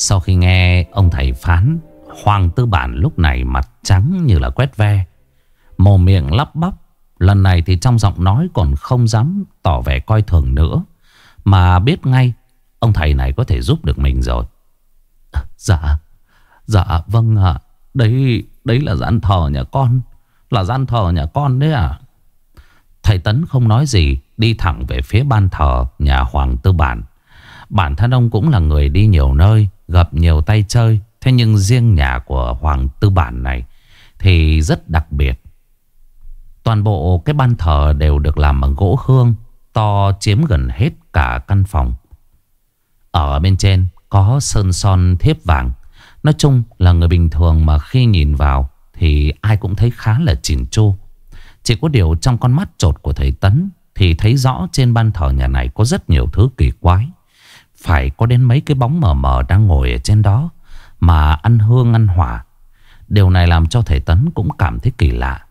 Sau khi nghe ông thầy phán, Hoàng Tư Bản lúc này mặt trắng như là quét ve, mồm miệng lắp bắp. Lần này thì trong giọng nói còn không dám tỏ vẻ coi thường nữa, mà biết ngay ông thầy này có thể giúp được mình rồi. Dạ vâng ạ. Đấy là gian thờ nhà con. Là gian thờ nhà con đấy ạ. Thầy Tấn không nói gì, đi thẳng về phía ban thờ nhà Hoàng Tư Bản. Bản thân ông cũng là người đi nhiều nơi, gặp nhiều tay chơi. Thế nhưng riêng nhà của Hoàng Tư Bản này thì rất đặc biệt. Toàn bộ cái ban thờ đều được làm bằng gỗ hương, to chiếm gần hết cả căn phòng. Ở bên trên có sơn son thiếp vàng. Nói chung là người bình thường mà khi nhìn vào thì ai cũng thấy khá là chỉn chu. Chỉ có điều trong con mắt chột của thầy Tấn thì thấy rõ trên ban thờ nhà này có rất nhiều thứ kỳ quái. Phải có đến mấy cái bóng mờ mờ đang ngồi ở trên đó mà ăn hương ăn hỏa. Điều này làm cho thầy Tấn cũng cảm thấy kỳ lạ.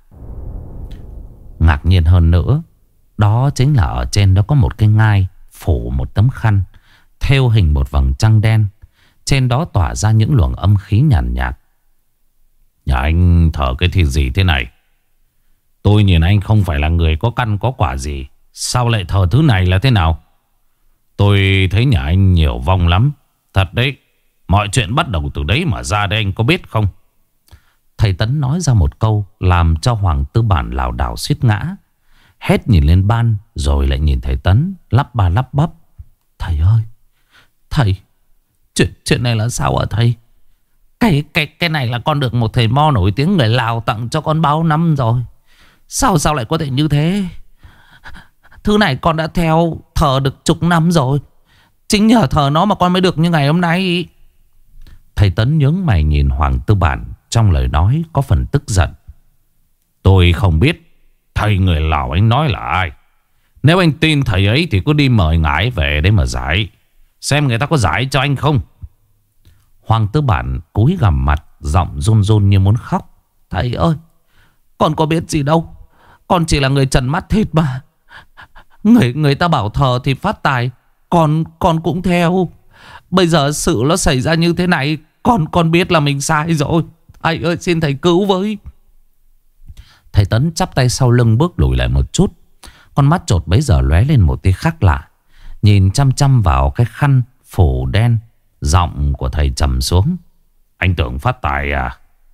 Ngạc nhiên hơn nữa, đó chính là ở trên đó có một cái ngai phủ một tấm khăn thêu hình một vầng trăng đen. Trên đó tỏa ra những luồng âm khí nhàn nhạt. Nhà anh thờ cái thì gì thế này? Tôi nhìn anh không phải là người có căn có quả gì, sao lại thờ thứ này là thế nào? Tôi thấy nhà anh nhiều vong lắm. Thật đấy, mọi chuyện bắt đầu từ đấy mà ra đây, anh có biết không? Thầy Tấn nói ra một câu làm cho Hoàng Tư Bản lảo đảo suýt ngã. Hết nhìn lên ban rồi lại nhìn thầy Tấn, lắp ba lắp bắp. Thầy ơi, thầy, chuyện này là sao ạ thầy? Cái này là con được một thầy mo nổi tiếng người Lào tặng cho con bao năm rồi. Sao lại có thể như thế? Thứ này con đã theo thờ được chục năm rồi. Chính nhờ thờ nó mà con mới được như ngày hôm nay. Thầy Tấn nhướng mày nhìn Hoàng Tư Bản, trong lời nói có phần tức giận. Tôi không biết thầy người Lào anh nói là ai. Nếu anh tin thầy ấy thì cứ đi mời ngài về để mà giải, xem người ta có giải cho anh không. Hoàng Tư Bản cúi gằm mặt, giọng run run như muốn khóc. Thầy ơi, con có biết gì đâu. Con chỉ là người trần mắt thịt mà. Người ta bảo thờ thì phát tài, con cũng theo. Bây giờ sự nó xảy ra như thế này, con biết là mình sai rồi. Thầy ơi, xin thầy cứu với. Thầy Tấn chắp tay sau lưng bước lùi lại một chút. Con mắt chột bấy giờ lóe lên một tia khác lạ, nhìn chăm chăm vào cái khăn phủ đen. Giọng của thầy trầm xuống. Anh tưởng phát tài à?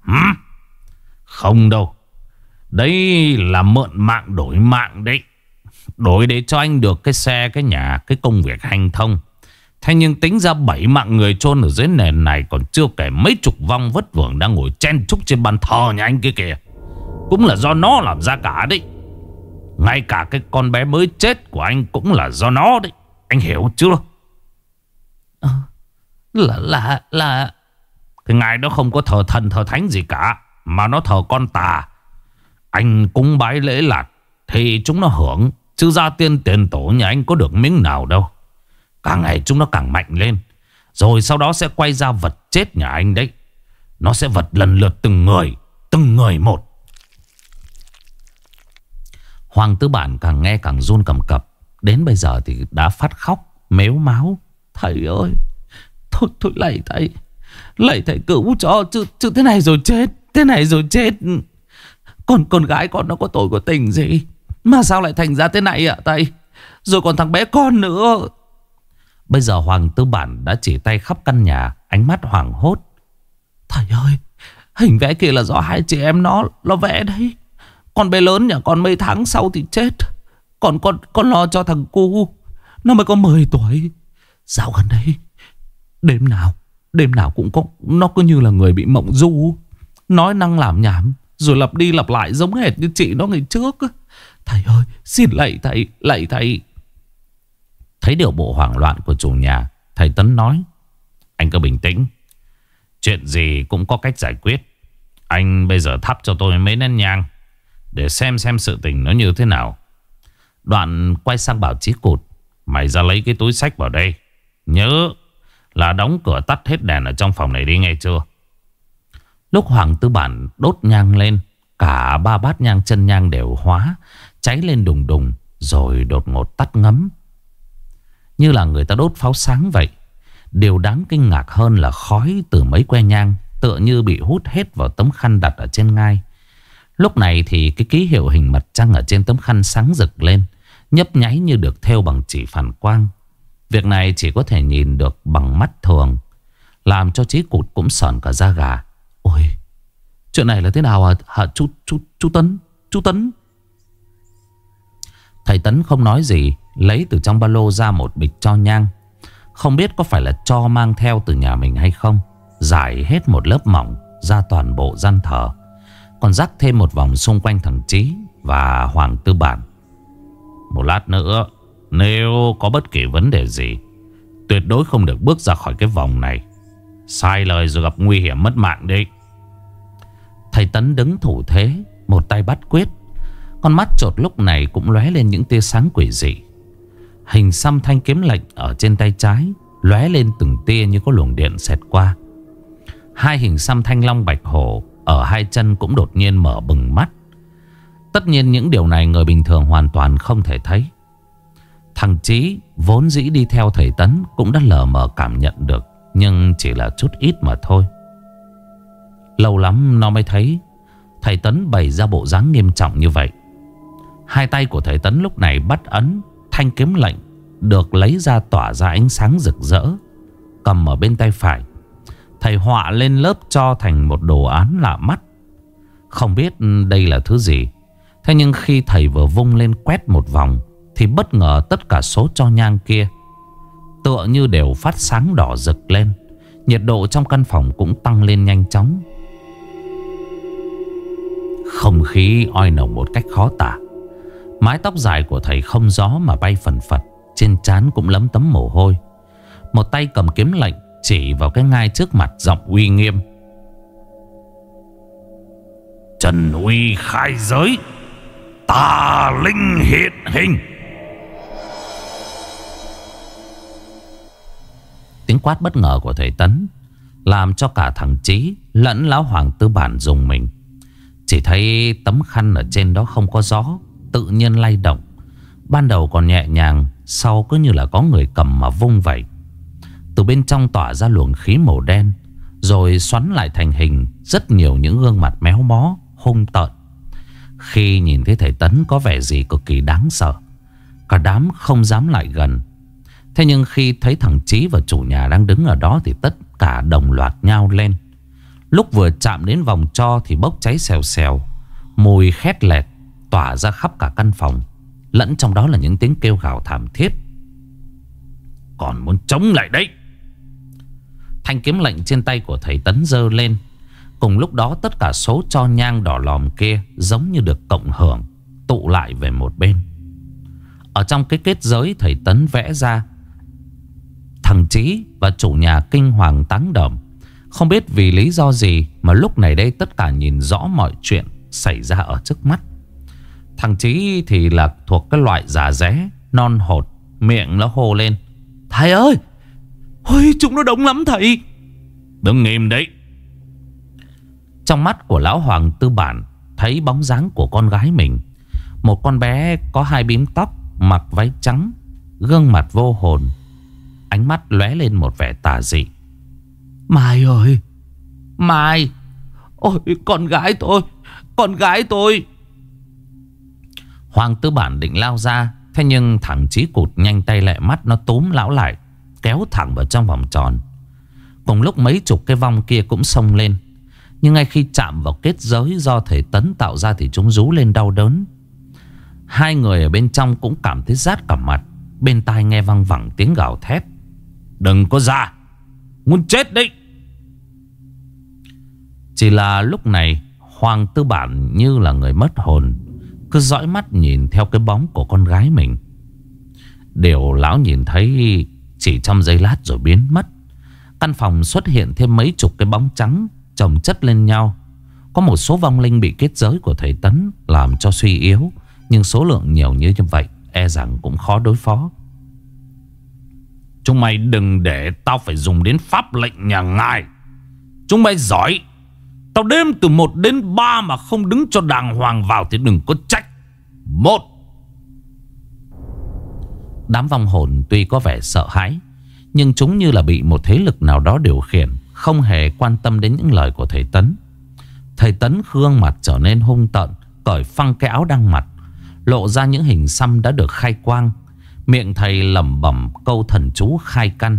Không đâu. Đấy là mượn mạng đổi mạng đấy. Đổi để cho anh được cái xe, cái nhà, cái công việc hành thông. Thế nhưng tính ra 7 mạng người chôn ở dưới nền này, còn chưa kể mấy chục vong vất vưởng đang ngồi chen chúc trên bàn thờ nhà anh kia kìa. Cũng là do nó làm ra cả đấy. Ngay cả cái con bé mới chết của anh cũng là do nó đấy. Anh hiểu chưa? Là cái ngài đó không có thờ thần thờ thánh gì cả, mà nó thờ con tà. Anh cúng bái lễ lạt thì chúng nó hưởng, chứ gia tiên tiền tổ nhà anh có được miếng nào đâu. Càng ngày chúng nó càng mạnh lên, rồi sau đó sẽ quay ra vật chết nhà anh đấy. Nó sẽ vật lần lượt từng người một. Hoàng Tư Bản càng nghe càng run cầm cập. Đến bây giờ thì đã phát khóc mếu máo. Thầy ơi, thôi lạy thầy cứu cho, chứ thế này rồi chết. Con gái con nó có tội có tình gì mà sao lại thành ra thế này ạ thầy? Rồi còn thằng bé con nữa. Bây giờ Hoàng Tư Bản đã chỉ tay khắp căn nhà, ánh mắt hoảng hốt. Thầy ơi, hình vẽ kia là do hai chị em nó vẽ đấy. Con bé lớn nhà con mấy tháng sau thì chết. Con lo cho thằng cu, nó mới có 10 tuổi. Dạo gần đây đêm nào cũng có, nó cứ như là người bị mộng du, nói năng làm nhảm, rồi lặp đi lặp lại giống hệt như chị nó ngày trước. Thầy ơi, xin lạy thầy. Thấy điều bộ hoảng loạn của chủ nhà, thầy Tấn nói. Anh cứ bình tĩnh, chuyện gì cũng có cách giải quyết. Anh bây giờ thắp cho tôi mấy nén nhang để xem sự tình nó như thế nào. Đoạn quay sang bảo Chí Cụt. Mày ra lấy cái túi xách vào đây. Nhớ là đóng cửa tắt hết đèn ở trong phòng này đi, nghe chưa? Lúc Hoàng Tư Bản đốt nhang lên, cả 3 bát nhang chân nhang đều hóa, cháy lên đùng đùng, rồi đột ngột tắt ngấm, như là người ta đốt pháo sáng vậy. Điều đáng kinh ngạc hơn là khói từ mấy que nhang tựa như bị hút hết vào tấm khăn đặt ở trên ngai. Lúc này thì cái ký hiệu hình mặt trăng ở trên tấm khăn sáng rực lên, nhấp nháy như được thêu bằng chỉ phản quang. Việc này chỉ có thể nhìn được bằng mắt thường, làm cho Chí Cụt cũng sởn cả da gà. Ôi, chuyện này là thế nào hả chú Tấn? Chú Tấn. Thầy Tấn không nói gì, lấy từ trong ba lô ra một bịch tro nhang. Không biết có phải là tro mang theo từ nhà mình hay không. Rải hết một lớp mỏng ra toàn bộ gian thờ, còn rắc thêm một vòng xung quanh thằng Chí và Hoàng Tư Bản. Một lát nữa, nếu có bất kỳ vấn đề gì, tuyệt đối không được bước ra khỏi cái vòng này. Sai lời rồi gặp nguy hiểm mất mạng đấy. Thầy Tấn đứng thủ thế, một tay bắt quyết. Con mắt chột lúc này cũng lóe lên những tia sáng quỷ dị. Hình xăm thanh kiếm lệnh ở trên tay trái lóe lên từng tia như có luồng điện xẹt qua. Hai hình xăm thanh long bạch hổ ở hai chân cũng đột nhiên mở bừng mắt. Tất nhiên những điều này người bình thường hoàn toàn không thể thấy. Thằng Chí vốn dĩ đi theo thầy Tấn cũng đã lờ mờ cảm nhận được, nhưng chỉ là chút ít mà thôi. Lâu lắm nó mới thấy thầy Tấn bày ra bộ dáng nghiêm trọng như vậy. Hai tay của thầy Tấn lúc này bắt ấn thanh kiếm lệnh được lấy ra tỏa ra ánh sáng rực rỡ. Cầm ở bên tay phải, thầy họa lên lớp cho thành một đồ án lạ mắt. Không biết đây là thứ gì. Thế nhưng khi thầy vừa vung lên quét một vòng thì bất ngờ tất cả số tro nhang kia tựa như đều phát sáng đỏ rực lên. Nhiệt độ trong căn phòng cũng tăng lên nhanh chóng. Không khí oi nồng một cách khó tả. Mái tóc dài của thầy không gió mà bay phần phật, trên trán cũng lấm tấm mồ hôi. Một tay cầm kiếm lệnh chỉ vào cái ngai trước mặt, giọng uy nghiêm: Trần uy khai giới, tà linh hiện hình. Tiếng quát bất ngờ của thầy Tấn làm cho cả thằng Chí lẫn lão Hoàng Tư Bản rùng mình. Chỉ thấy tấm khăn ở trên đó không có gió, tự nhiên lay động. Ban đầu còn nhẹ nhàng, sau cứ như là có người cầm mà vung vậy. Từ bên trong tỏa ra luồng khí màu đen, rồi xoắn lại thành hình rất nhiều những gương mặt méo mó, hung tợn. Khi nhìn thấy thầy Tấn có vẻ gì cực kỳ đáng sợ, cả đám không dám lại gần. Thế nhưng khi thấy thằng Chí và chủ nhà đang đứng ở đó thì tất cả đồng loạt nhao lên. Lúc vừa chạm đến vòng tro thì bốc cháy xèo xèo, mùi khét lẹt tỏa ra khắp cả căn phòng. Lẫn trong đó là những tiếng kêu gào thảm thiết. Còn muốn chống lại đấy. Thanh kiếm lệnh trên tay của thầy Tấn giơ lên. Cùng lúc đó tất cả số tro nhang đỏ lòm kia giống như được cộng hưởng, tụ lại về một bên. Ở trong cái kết giới thầy Tấn vẽ ra, thằng Chí và chủ nhà kinh hoàng táng đờm. Không biết vì lý do gì mà lúc này đây tất cả nhìn rõ mọi chuyện xảy ra ở trước mắt. Thằng Chí thì là thuộc cái loại già ré, non hột, miệng nó hô lên: Thầy ơi! Ôi, chúng nó đông lắm thầy! Đừng nghìm đấy! Trong mắt của lão Hoàng Tư Bản thấy bóng dáng của con gái mình. Một con bé có hai bím tóc, mặc váy trắng, gương mặt vô hồn, ánh mắt lóe lên một vẻ tà dị. Mai ơi! Mai! Ôi, con gái tôi! Con gái tôi! Hoàng Tư Bản định lao ra, thế nhưng thằng Chí Cụt nhanh tay lẹ mắt, nó túm lão lại, kéo thẳng vào trong vòng tròn. Cùng lúc mấy chục cái vong kia cũng xông lên. Nhưng ngay khi chạm vào kết giới do thầy Tấn tạo ra thì chúng rú lên đau đớn. Hai người ở bên trong cũng cảm thấy rát cả mặt. Bên tai nghe văng vẳng tiếng gào thét: Đừng có ra! Muốn chết đấy! Chỉ là lúc này Hoàng Tư Bản như là người mất hồn, cứ dõi mắt nhìn theo cái bóng của con gái mình. Điều lão nhìn thấy chỉ trong giây lát rồi biến mất. Căn phòng xuất hiện thêm mấy chục cái bóng trắng chồng chất lên nhau. Có một số vong linh bị kết giới của thầy Tấn làm cho suy yếu, nhưng số lượng nhiều như vậy e rằng cũng khó đối phó. Chúng mày đừng để tao phải dùng đến pháp lệnh nhà ngài. Chúng mày giỏi. Tao đếm từ 1 đến 3 mà không đứng cho đàng hoàng vào thì đừng có trách. 1. Đám vong hồn tuy có vẻ sợ hãi, nhưng chúng như là bị một thế lực nào đó điều khiển, không hề quan tâm đến những lời của thầy Tấn. Thầy Tấn gương mặt trở nên hung tợn, cởi phăng cái áo đang mặc, lộ ra những hình xăm đã được khai quang. Miệng thầy lẩm bẩm câu thần chú khai căn: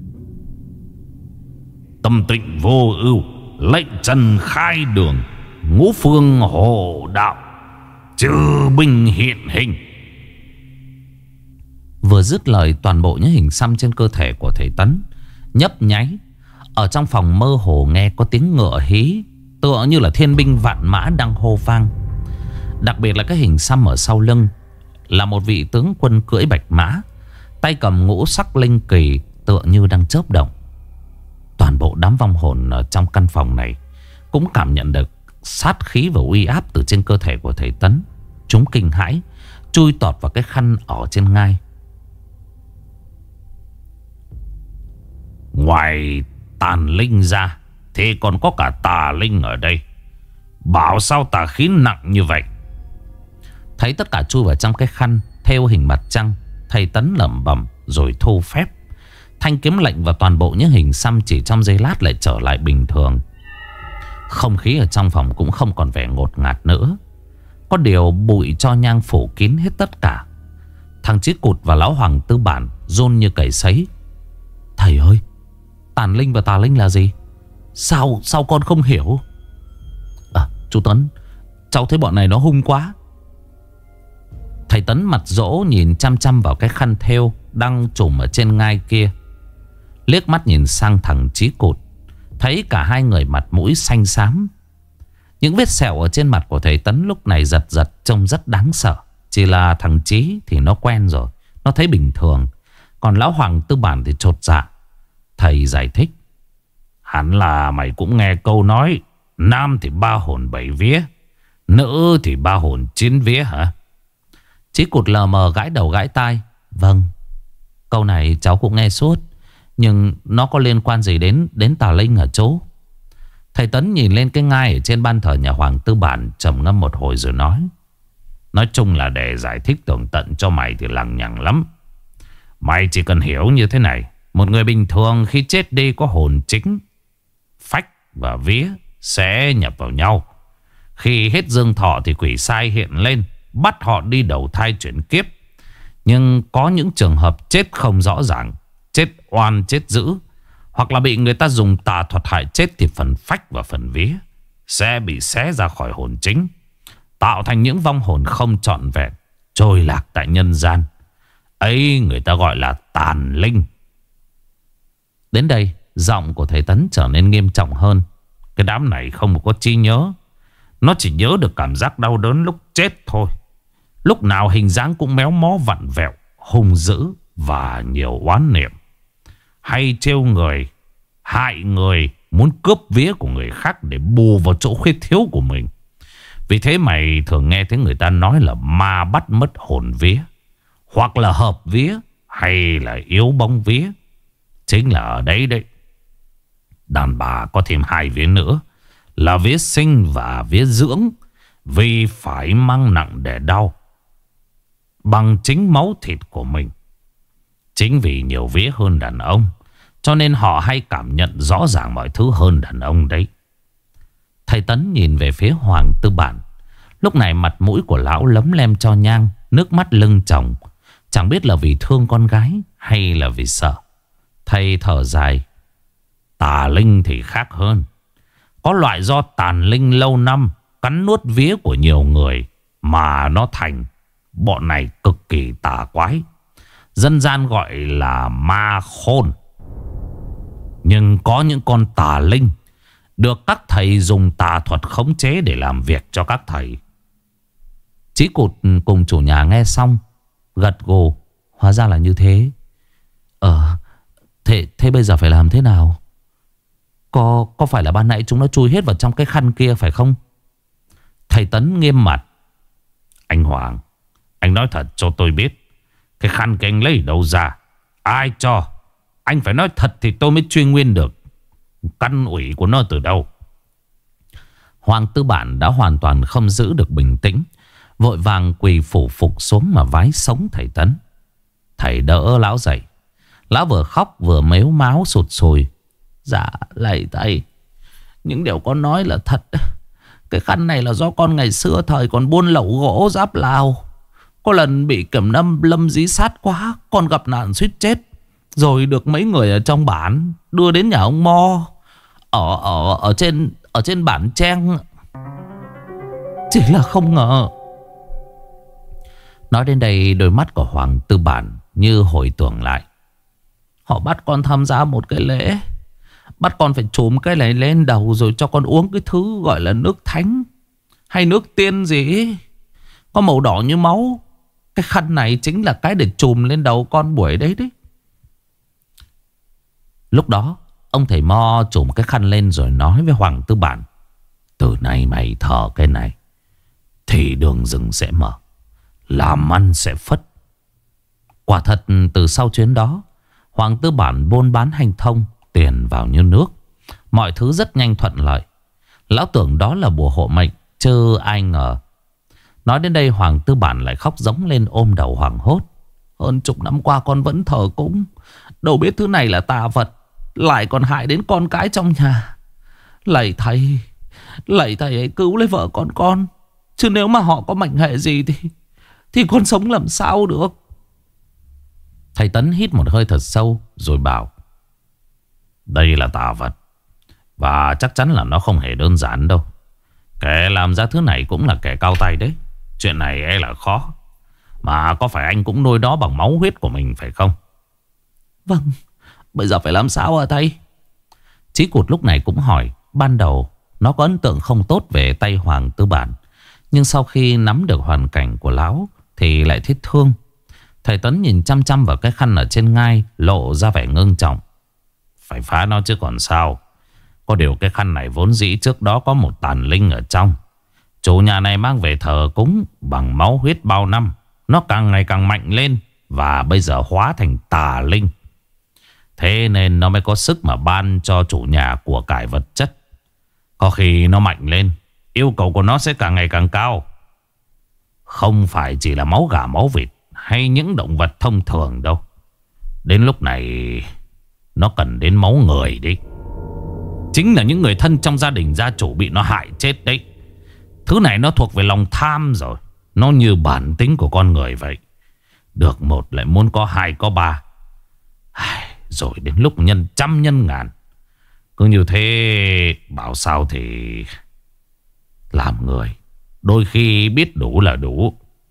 tâm tịnh vô ưu, lệnh trần khai đường, ngũ phương hộ đạo, chư binh hiện hình. Vừa dứt lời, toàn bộ những hình xăm trên cơ thể của thầy Tấn nhấp nháy. Ở trong phòng mơ hồ nghe có tiếng ngựa hí, tựa như là thiên binh vạn mã đang hô vang. Đặc biệt là cái hình xăm ở sau lưng là một vị tướng quân cưỡi bạch mã, tay cầm ngũ sắc linh kỳ, tựa như đang chớp động. Toàn bộ đám vong hồn ở trong căn phòng này cũng cảm nhận được sát khí và uy áp từ trên cơ thể của thầy Tấn. Chúng kinh hãi, chui tọt vào cái khăn ở trên ngai. Ngoài tàn linh ra thì còn có cả tà linh ở đây. Bảo sao tà khí nặng như vậy? Thấy tất cả chui vào trong cái khăn theo hình mặt trăng, thầy Tấn lẩm bẩm rồi thu phép. Thanh kiếm lệnh và toàn bộ những hình xăm chỉ trong giây lát lại trở lại bình thường. Không khí ở trong phòng cũng không còn vẻ ngột ngạt nữa. Có điều bụi cho nhang phủ kín hết tất cả. Thằng Chí Cụt và lão Hoàng Tư Bản run như cầy sấy. Thầy ơi, tàn linh và tà linh là gì? Sao con không hiểu? Chú Tấn, cháu thấy bọn này nó hung quá. Thầy Tấn mặt dỗ nhìn chăm chăm vào cái khăn thêu đang trùm ở trên ngai kia. Liếc mắt nhìn sang thằng Chí Cụt, thấy cả hai người mặt mũi xanh xám. Những vết sẹo ở trên mặt của thầy Tấn lúc này giật giật trông rất đáng sợ. Chỉ là thằng Chí thì nó quen rồi, nó thấy bình thường. Còn lão Hoàng Tư Bản thì chột dạ. Thầy giải thích: hẳn là mày cũng nghe câu nói nam thì 3 hồn 7 vía, nữ thì 3 hồn 9 vía hả? Chí Cụt lờ mờ gãi đầu gãi tai: vâng, câu này cháu cũng nghe suốt. Nhưng nó có liên quan gì đến tà linh hả chú? Thầy Tấn nhìn lên cái ngai ở trên ban thờ nhà Hoàng Tư Bản, trầm ngâm một hồi rồi nói: nói chung là để giải thích tường tận cho mày thì lằng nhằng lắm. Mày chỉ cần hiểu như thế này: một người bình thường khi chết đi có hồn chính, phách và vía sẽ nhập vào nhau. Khi hết dương thọ thì quỷ sai hiện lên, bắt họ đi đầu thai chuyển kiếp. Nhưng có những trường hợp chết không rõ ràng, chết oan chết dữ, hoặc là bị người ta dùng tà thuật hại chết, thì phần phách và phần vía sẽ bị xé ra khỏi hồn chính, tạo thành những vong hồn không trọn vẹn, trôi lạc tại nhân gian. Ấy người ta gọi là tàn linh. Đến đây giọng của thầy Tấn trở nên nghiêm trọng hơn. Cái đám này không có trí nhớ, nó chỉ nhớ được cảm giác đau đớn lúc chết thôi. Lúc nào hình dáng cũng méo mó vặn vẹo, hung dữ và nhiều oán niệm. Hay trêu người, hại người, muốn cướp vía của người khác để bù vào chỗ khuyết thiếu của mình. Vì thế mày thường nghe thấy người ta nói là ma bắt mất hồn vía, hoặc là hợp vía, hay là yếu bóng vía. Chính là ở đấy đấy. Đàn bà có thêm 2 vía nữa, là vía sinh và vía dưỡng, vì phải mang nặng để đau bằng chính máu thịt của mình. Chính vì nhiều vía hơn đàn ông, cho nên họ hay cảm nhận rõ ràng mọi thứ hơn đàn ông đấy. Thầy Tấn nhìn về phía Hoàng Tư Bản. Lúc này mặt mũi của lão lấm lem cho nhang, nước mắt lưng tròng. Chẳng biết là vì thương con gái hay là vì sợ. Thầy thở dài: tà linh thì khác hơn. Có loại do tàn linh lâu năm cắn nuốt vía của nhiều người mà nó thành. Bọn này cực kỳ tà quái, dân gian gọi là ma khôn. Nhưng có những con tà linh được các thầy dùng tà thuật khống chế để làm việc cho các thầy. Chí Cụt cùng chủ nhà nghe xong gật gù: hóa ra là như thế. Thế bây giờ phải làm thế nào? Có phải là ban nãy chúng nó chui hết vào trong cái khăn kia phải không? Thầy Tấn nghiêm mặt: anh Hoàng, anh nói thật cho tôi biết, cái khăn cái anh lấy đâu ra? Ai cho? Anh phải nói thật thì tôi mới truy nguyên được căn ủy của nó từ đâu. Hoàng Tư Bản đã hoàn toàn không giữ được bình tĩnh, vội vàng quỳ phủ phục xuống mà vái sống thầy Tấn. Thầy đỡ lão dậy. Lão vừa khóc vừa mếu máo sụt sùi. Dạ lạy thầy, những điều con nói là thật. Cái khăn này là do con ngày xưa thời còn buôn lậu gỗ giáp Lào. Có lần bị kiểm lâm dí sát quá, con gặp nạn suýt chết. Rồi được mấy người ở trong bản đưa đến nhà ông Mo ở trên bản Trang. Chỉ là không ngờ. Nói đến đây, đôi mắt của Hoàng Tư Bản như hồi tưởng lại. Họ bắt con tham gia một cái lễ, bắt con phải trùm cái này lên đầu, rồi cho con uống cái thứ gọi là nước thánh hay nước tiên gì ấy, có màu đỏ như máu. Cái khăn này chính là cái để trùm lên đầu con buổi đấy đấy. Lúc đó ông thầy Mo trùm cái khăn lên rồi nói với Hoàng Tư Bản: từ nay mày thờ cái này thì đường rừng sẽ mở, làm ăn sẽ phất. Quả thật từ sau chuyến đó, Hoàng Tư Bản buôn bán hanh thông, tiền vào như nước, mọi thứ rất nhanh thuận lợi. Lão tưởng đó là bùa hộ mệnh, chứ ai ngờ. Nói đến đây, Hoàng Tư Bản lại khóc giống lên, ôm đầu hoảng hốt. Hơn chục năm qua con vẫn thờ cúng, đâu biết thứ này là tà vật, lại còn hại đến con cái trong nhà. Lạy thầy hãy cứu lấy vợ con. Chứ nếu mà họ có mệnh hệ gì thì con sống làm sao được. Thầy Tấn hít một hơi thật sâu rồi bảo: đây là tà vật, và chắc chắn là nó không hề đơn giản đâu. Kẻ làm ra thứ này cũng là kẻ cao tay đấy. Chuyện này e là khó. Mà có phải anh cũng nuôi nó bằng máu huyết của mình phải không? Vâng. Bây giờ phải làm sao hả thầy? Chí Cụt lúc này cũng hỏi. Ban đầu nó có ấn tượng không tốt về tay Hoàng Tư Bản, nhưng sau khi nắm được hoàn cảnh của lão thì lại thích thương. Thầy Tấn nhìn chăm chăm vào cái khăn ở trên ngai, lộ ra vẻ ngưng trọng. Phải phá nó chứ còn sao. Có điều cái khăn này vốn dĩ trước đó có một tàn linh ở trong. Chủ nhà này mang về thờ cúng bằng máu huyết bao năm. Nó càng ngày càng mạnh lên, và bây giờ hóa thành tà linh. Thế nên nó mới có sức mà ban cho chủ nhà của cải vật chất. Có khi nó mạnh lên, yêu cầu của nó sẽ càng ngày càng cao. Không phải chỉ là máu gà máu vịt hay những động vật thông thường đâu. Đến lúc này nó cần đến máu người đi. Chính là những người thân trong gia đình gia chủ bị nó hại chết đấy. Thứ này nó thuộc về lòng tham rồi. Nó như bản tính của con người vậy. Được một lại muốn có hai có ba. Rồi đến lúc nhân trăm nhân ngàn. Cứ như thế bảo sao thì làm người đôi khi biết đủ là đủ.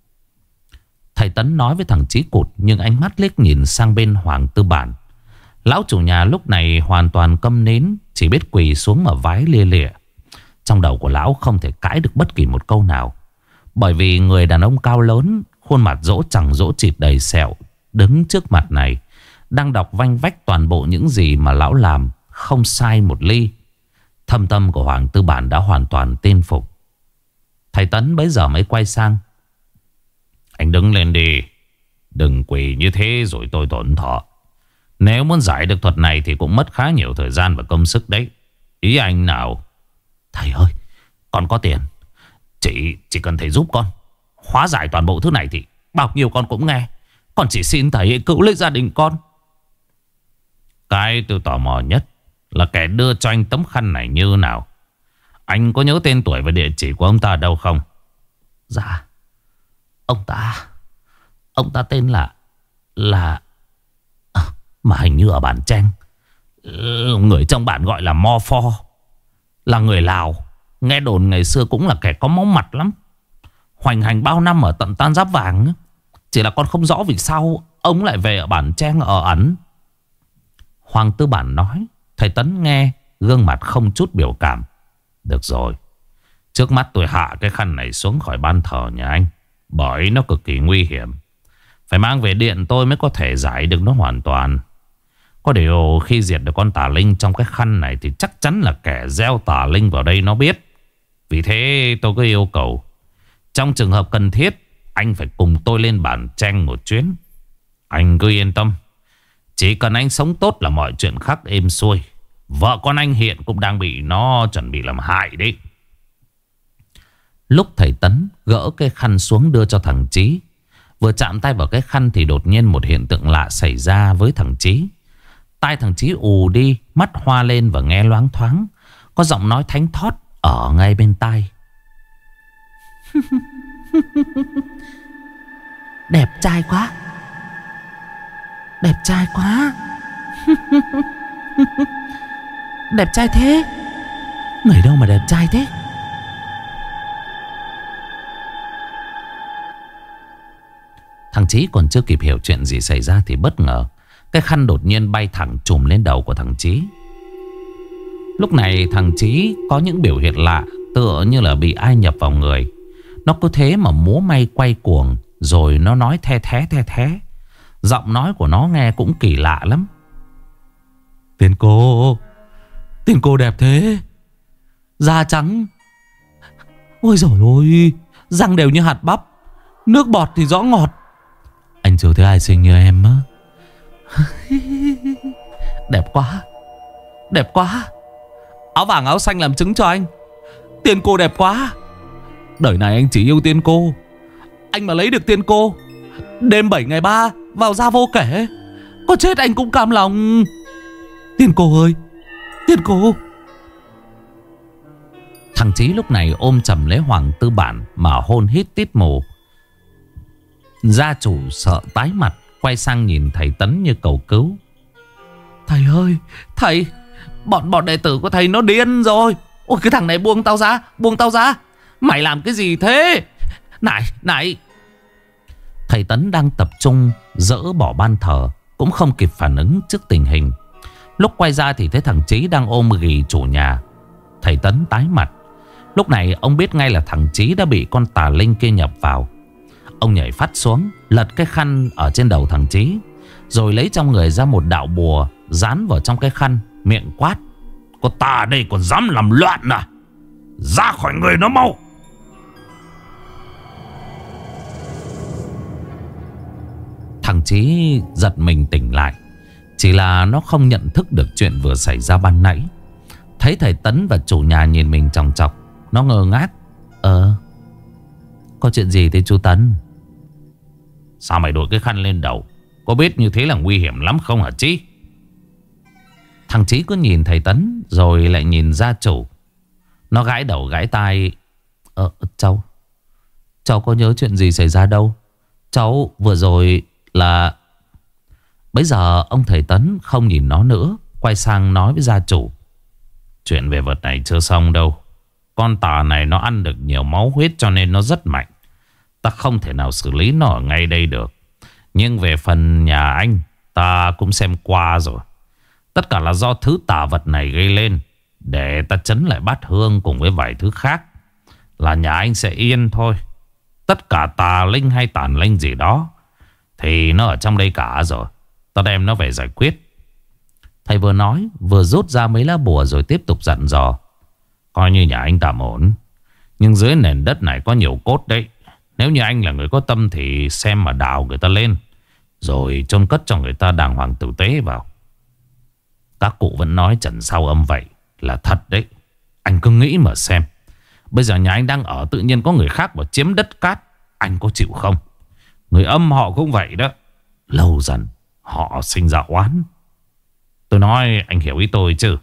Thầy Tấn nói với thằng Chí Cụt, nhưng ánh mắt liếc nhìn sang bên Hoàng Tư Bản. Lão chủ nhà lúc này hoàn toàn câm nín, chỉ biết quỳ xuống mà vái lia lịa. Trong đầu của lão không thể cãi được bất kỳ một câu nào. Bởi vì người đàn ông cao lớn, khuôn mặt rỗ chằng rỗ chịt đầy sẹo, đứng trước mặt này đang đọc vanh vách toàn bộ những gì mà lão làm, không sai một ly. Thâm tâm của Hoàng Tư Bản đã hoàn toàn tin phục. Thầy Tấn bấy giờ mới quay sang: anh đứng lên đi, đừng quỳ như thế rồi tôi tổn thọ. Nếu muốn giải được thuật này thì cũng mất khá nhiều thời gian và công sức đấy. Ý anh nào? Thầy ơi, con có tiền, chỉ cần thầy giúp con hóa giải toàn bộ thứ này thì bao nhiêu con cũng nghe. Con chỉ xin thầy cứu lấy gia đình con. Cái tôi tò mò nhất là kẻ đưa cho anh tấm khăn này như nào. Anh có nhớ tên tuổi và địa chỉ của ông ta đâu không? Dạ, Ông ta tên là mà hình như ở bản Trang, người trong bản gọi là Mo Pho, là người Lào. Nghe đồn ngày xưa cũng là kẻ có máu mặt lắm, hoành hành bao năm ở tận Tam Giáp Vàng. Chỉ là con không rõ vì sao ông lại về ở bản Trang ở ẩn. Hoàng Tư Bản nói. Thầy Tấn nghe, gương mặt không chút biểu cảm. Được rồi, trước mắt tôi hạ cái khăn này xuống khỏi ban thờ nhà anh, bởi nó cực kỳ nguy hiểm. Phải mang về điện tôi mới có thể giải được nó hoàn toàn. Có điều khi diệt được con tà linh trong cái khăn này thì chắc chắn là kẻ gieo tà linh vào đây nó biết. Vì thế tôi có yêu cầu, trong trường hợp cần thiết, anh phải cùng tôi lên bản Trang một chuyến. Anh cứ yên tâm, chỉ cần anh sống tốt là mọi chuyện khác êm xuôi. Vợ con anh hiện cũng đang bị nó chuẩn bị làm hại đấy. Lúc thầy Tấn gỡ cái khăn xuống đưa cho thằng Chí, Vừa chạm tay vào cái khăn thì đột nhiên một hiện tượng lạ xảy ra với thằng Chí. Tai thằng Chí ù đi, mắt hoa lên và nghe loáng thoáng có giọng nói thánh thót ở ngay bên tai. Đẹp trai quá. Đẹp trai quá. Đẹp trai thế. Người đâu mà đẹp trai thế? Thằng Chí còn chưa kịp hiểu chuyện gì xảy ra thì bất ngờ cái khăn đột nhiên bay thẳng trùm lên đầu của thằng Chí. Lúc này thằng Chí có những biểu hiện lạ, tựa như là bị ai nhập vào người. Nó cứ thế mà múa may quay cuồng, rồi nó nói the thé. Giọng nói của nó nghe cũng kỳ lạ lắm. Tiên cô đẹp thế. Da trắng. Ôi dồi ôi, răng đều như hạt bắp, nước bọt thì rõ ngọt. Anh chưa thấy ai xinh như em á. Đẹp quá. Đẹp quá. Áo vàng áo xanh làm chứng cho anh. Tiên cô đẹp quá. Đời này anh chỉ yêu tiên cô. Anh mà lấy được tiên cô, đêm 7 ngày 3 vào ra vô kể, có chết anh cũng cam lòng. Tiên cô ơi, tiên cô. Thằng Chí lúc này ôm chầm lấy Hoàng Tư Bản mà hôn hít tít mù. Gia chủ sợ tái mặt, quay sang nhìn thầy Tấn như cầu cứu. Thầy ơi, thầy, bọn đệ tử của thầy nó điên rồi. Ôi cái thằng này buông tao ra, buông tao ra. Mày làm cái gì thế? Này. Thầy Tấn đang tập trung dỡ bỏ ban thờ, cũng không kịp phản ứng trước tình hình. Lúc quay ra thì thấy thằng Chí đang ôm ghì chủ nhà. Thầy Tấn tái mặt. Lúc này ông biết ngay là thằng Chí đã bị con tà linh kia nhập vào. Ông nhảy phát xuống, lật cái khăn ở trên đầu thằng Chí, rồi lấy trong người ra một đạo bùa dán vào trong cái khăn, miệng quát. Có tà đây còn dám làm loạn à? Ra khỏi người nó mau. Thằng Chí giật mình tỉnh lại. Chỉ là nó không nhận thức được chuyện vừa xảy ra ban nãy. Thấy thầy Tấn và chủ nhà nhìn mình chòng chọc, nó ngơ ngác. Có chuyện gì thế chú Tấn? Sao mày đội cái khăn lên đầu? Có biết như thế là nguy hiểm lắm không hả Chí? Thằng Chí cứ nhìn thầy Tấn rồi lại nhìn gia chủ. Nó gãi đầu gãi tai. Cháu có nhớ chuyện gì xảy ra đâu. Cháu vừa rồi là... Bây giờ ông thầy Tấn không nhìn nó nữa, quay sang nói với gia chủ. Chuyện về vật này chưa xong đâu. Con tà này nó ăn được nhiều máu huyết cho nên nó rất mạnh. Ta không thể nào xử lý nó ở ngay đây được. Nhưng về phần nhà anh, ta cũng xem qua rồi. Tất cả là do thứ tà vật này gây lên. Để ta trấn lại bát hương cùng với vài thứ khác, là nhà anh sẽ yên thôi. Tất cả tà linh hay tàn linh gì đó thì nó ở trong đây cả rồi. Ta đem nó về giải quyết. Thầy vừa nói vừa rút ra mấy lá bùa rồi tiếp tục dặn dò. Coi như nhà anh tạm ổn, nhưng dưới nền đất này có nhiều cốt đấy. Nếu như anh là người có tâm thì xem mà đào người ta lên, rồi chôn cất cho người ta đàng hoàng tử tế vào. Các cụ vẫn nói trần sau âm vậy là thật đấy. Anh cứ nghĩ mà xem. Bây giờ nhà anh đang ở, tự nhiên có người khác vào chiếm đất cát, anh có chịu không? Người âm họ cũng vậy đó. Lâu dần họ sinh ra oán. Tôi nói anh hiểu ý tôi chứ?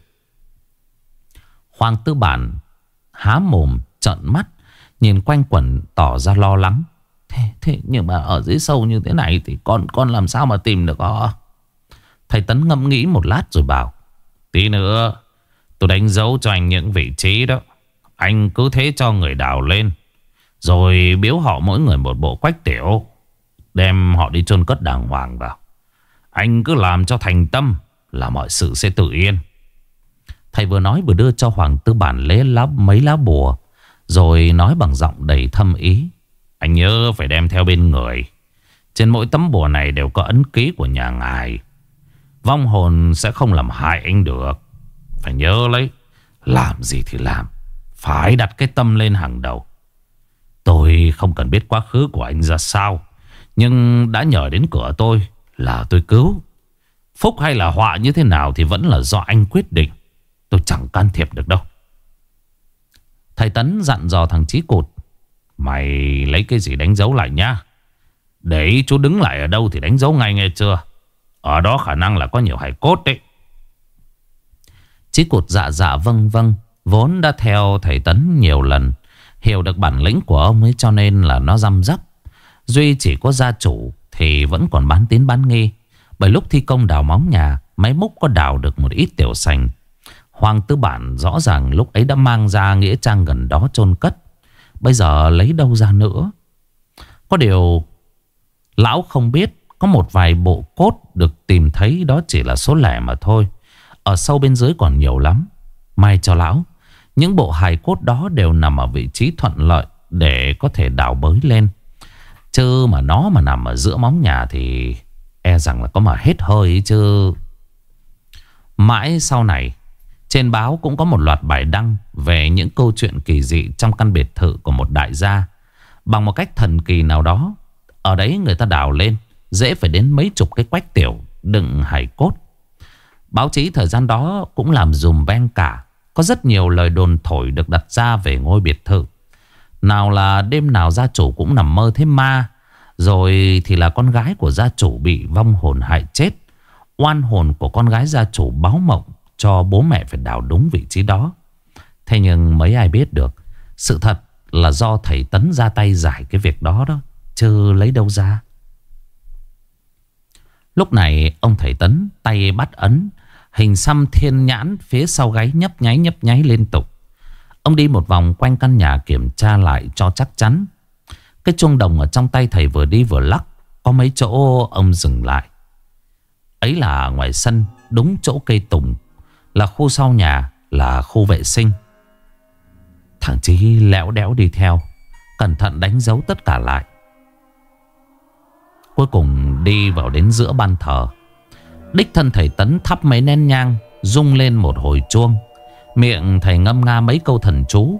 Hoàng Tư Bản há mồm trợn mắt, nhìn quanh quẩn tỏ ra lo lắng. Thế nhưng mà ở dưới sâu như thế này thì con làm sao mà tìm được họ? Thầy Tấn ngẫm nghĩ một lát rồi bảo. Tí nữa tôi đánh dấu cho anh những vị trí đó. Anh cứ thế cho người đào lên, rồi biếu họ mỗi người một bộ quách tiểu, đem họ đi chôn cất đàng hoàng vào. Anh cứ làm cho thành tâm là mọi sự sẽ tự yên. Thầy vừa nói vừa đưa cho Hoàng Tư Bản lấy mấy lá bùa, rồi nói bằng giọng đầy thâm ý. Anh nhớ phải đem theo bên người. Trên mỗi tấm bùa này đều có ấn ký của nhà ngài. Vong hồn sẽ không làm hại anh được. Phải nhớ lấy, làm gì thì làm, phải đặt cái tâm lên hàng đầu. Tôi không cần biết quá khứ của anh ra sao, nhưng đã nhờ đến cửa tôi là tôi cứu. Phúc hay là họa như thế nào thì vẫn là do anh quyết định. Tôi chẳng can thiệp được đâu. Thầy Tấn dặn dò thằng Chí Cụt. Mày lấy cái gì đánh dấu lại nhá. Để ý chú đứng lại ở đâu thì đánh dấu ngay nghe chưa. Ở đó khả năng là có nhiều hài cốt đấy. Chí Cụt dạ dạ vâng vâng. Vốn đã theo thầy Tấn nhiều lần, hiểu được bản lĩnh của ông ấy, cho nên là nó răm rắp. Duy chỉ có gia chủ thì vẫn còn bán tín bán nghi. Bởi lúc thi công đào móng nhà, máy múc có đào được một ít tiểu sành. Hoàng Tư Bản rõ ràng lúc ấy đã mang ra nghĩa trang gần đó chôn cất. Bây giờ lấy đâu ra nữa? Có điều lão không biết có một vài bộ cốt được tìm thấy, đó chỉ là số lẻ mà thôi. Ở sâu bên dưới còn nhiều lắm. May cho lão, những bộ hài cốt đó đều nằm ở vị trí thuận lợi để có thể đào bới lên. Chứ mà nó mà nằm ở giữa móng nhà thì e rằng là có mà hết hơi ấy chứ. Mãi sau này, trên báo cũng có một loạt bài đăng về những câu chuyện kỳ dị trong căn biệt thự của một đại gia. Bằng một cách thần kỳ nào đó, ở đấy người ta đào lên dễ phải đến mấy chục cái quách tiểu đựng hài cốt. Báo chí thời gian đó cũng làm dùm beng cả. Có rất nhiều lời đồn thổi được đặt ra về ngôi biệt thự. Nào là đêm nào gia chủ cũng nằm mơ thấy ma, rồi thì là con gái của gia chủ bị vong hồn hại chết. Oan hồn của con gái gia chủ báo mộng cho bố mẹ phải đào đúng vị trí đó. Thế nhưng mấy ai biết được, sự thật là do thầy Tấn ra tay giải cái việc đó đó, chứ lấy đâu ra. Lúc này ông thầy Tấn tay bắt ấn, hình xăm thiên nhãn phía sau gáy nhấp nháy liên tục. Ông đi một vòng quanh căn nhà kiểm tra lại cho chắc chắn. Cái chuông đồng ở trong tay thầy vừa đi vừa lắc. Có mấy chỗ ông dừng lại. Ấy là ngoài sân, đúng chỗ cây tùng, là khu sau nhà, là khu vệ sinh. Thằng Chí lẽo đẽo đi theo, cẩn thận đánh dấu tất cả lại. Cuối cùng đi vào đến giữa ban thờ. Đích thân thầy Tấn thắp mấy nén nhang, rung lên một hồi chuông. Miệng thầy ngâm nga mấy câu thần chú.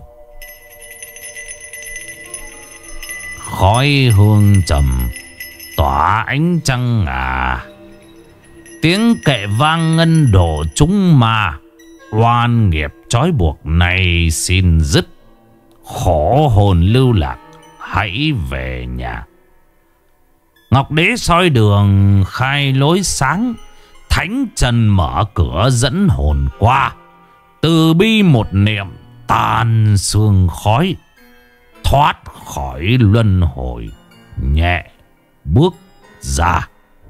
Khói hương trầm tỏa ánh trăng ngà, tiếng kệ vang ngân đổ chúng ma. Oan nghiệp trói buộc này xin dứt, khổ hồn lưu lạc hãy về nhà. Ngọc Đế soi đường khai lối sáng, thánh trần mở cửa dẫn hồn qua. Từ bi một niệm tan sương khói, thoát khỏi luân hồi nhẹ bước ra.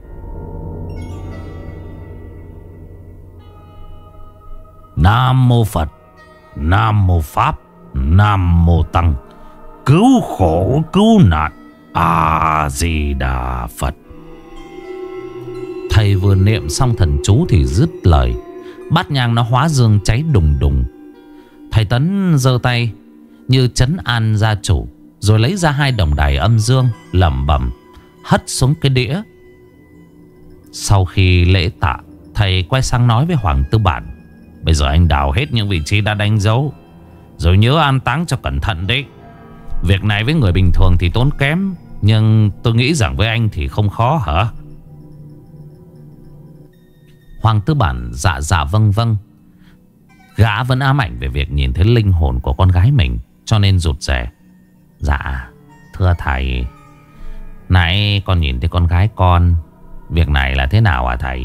Nam mô Phật, Nam mô Pháp, Nam mô Tăng, cứu khổ cứu nạn A Di Đà Phật. Thầy vừa niệm xong thần chú thì dứt lời, bát nhang nó hóa dương cháy đùng đùng. Thầy Tấn giơ tay như trấn an gia chủ, rồi lấy ra 2 đồng đài âm dương, lẩm bẩm hất xuống cái đĩa. Sau khi lễ tạ, thầy quay sang nói với Hoàng Tư Bản: bây giờ anh đào hết những vị trí đã đánh dấu, rồi nhớ an táng cho cẩn thận đấy. Việc này với người bình thường thì tốn kém, nhưng tôi nghĩ rằng với anh thì không khó hả? Hoàng Tư Bản dạ dạ vâng vâng. Gã vẫn ám ảnh về việc nhìn thấy linh hồn của con gái mình, cho nên rụt rè: dạ thưa thầy, nãy con nhìn thấy con gái con. Việc này là thế nào hả thầy?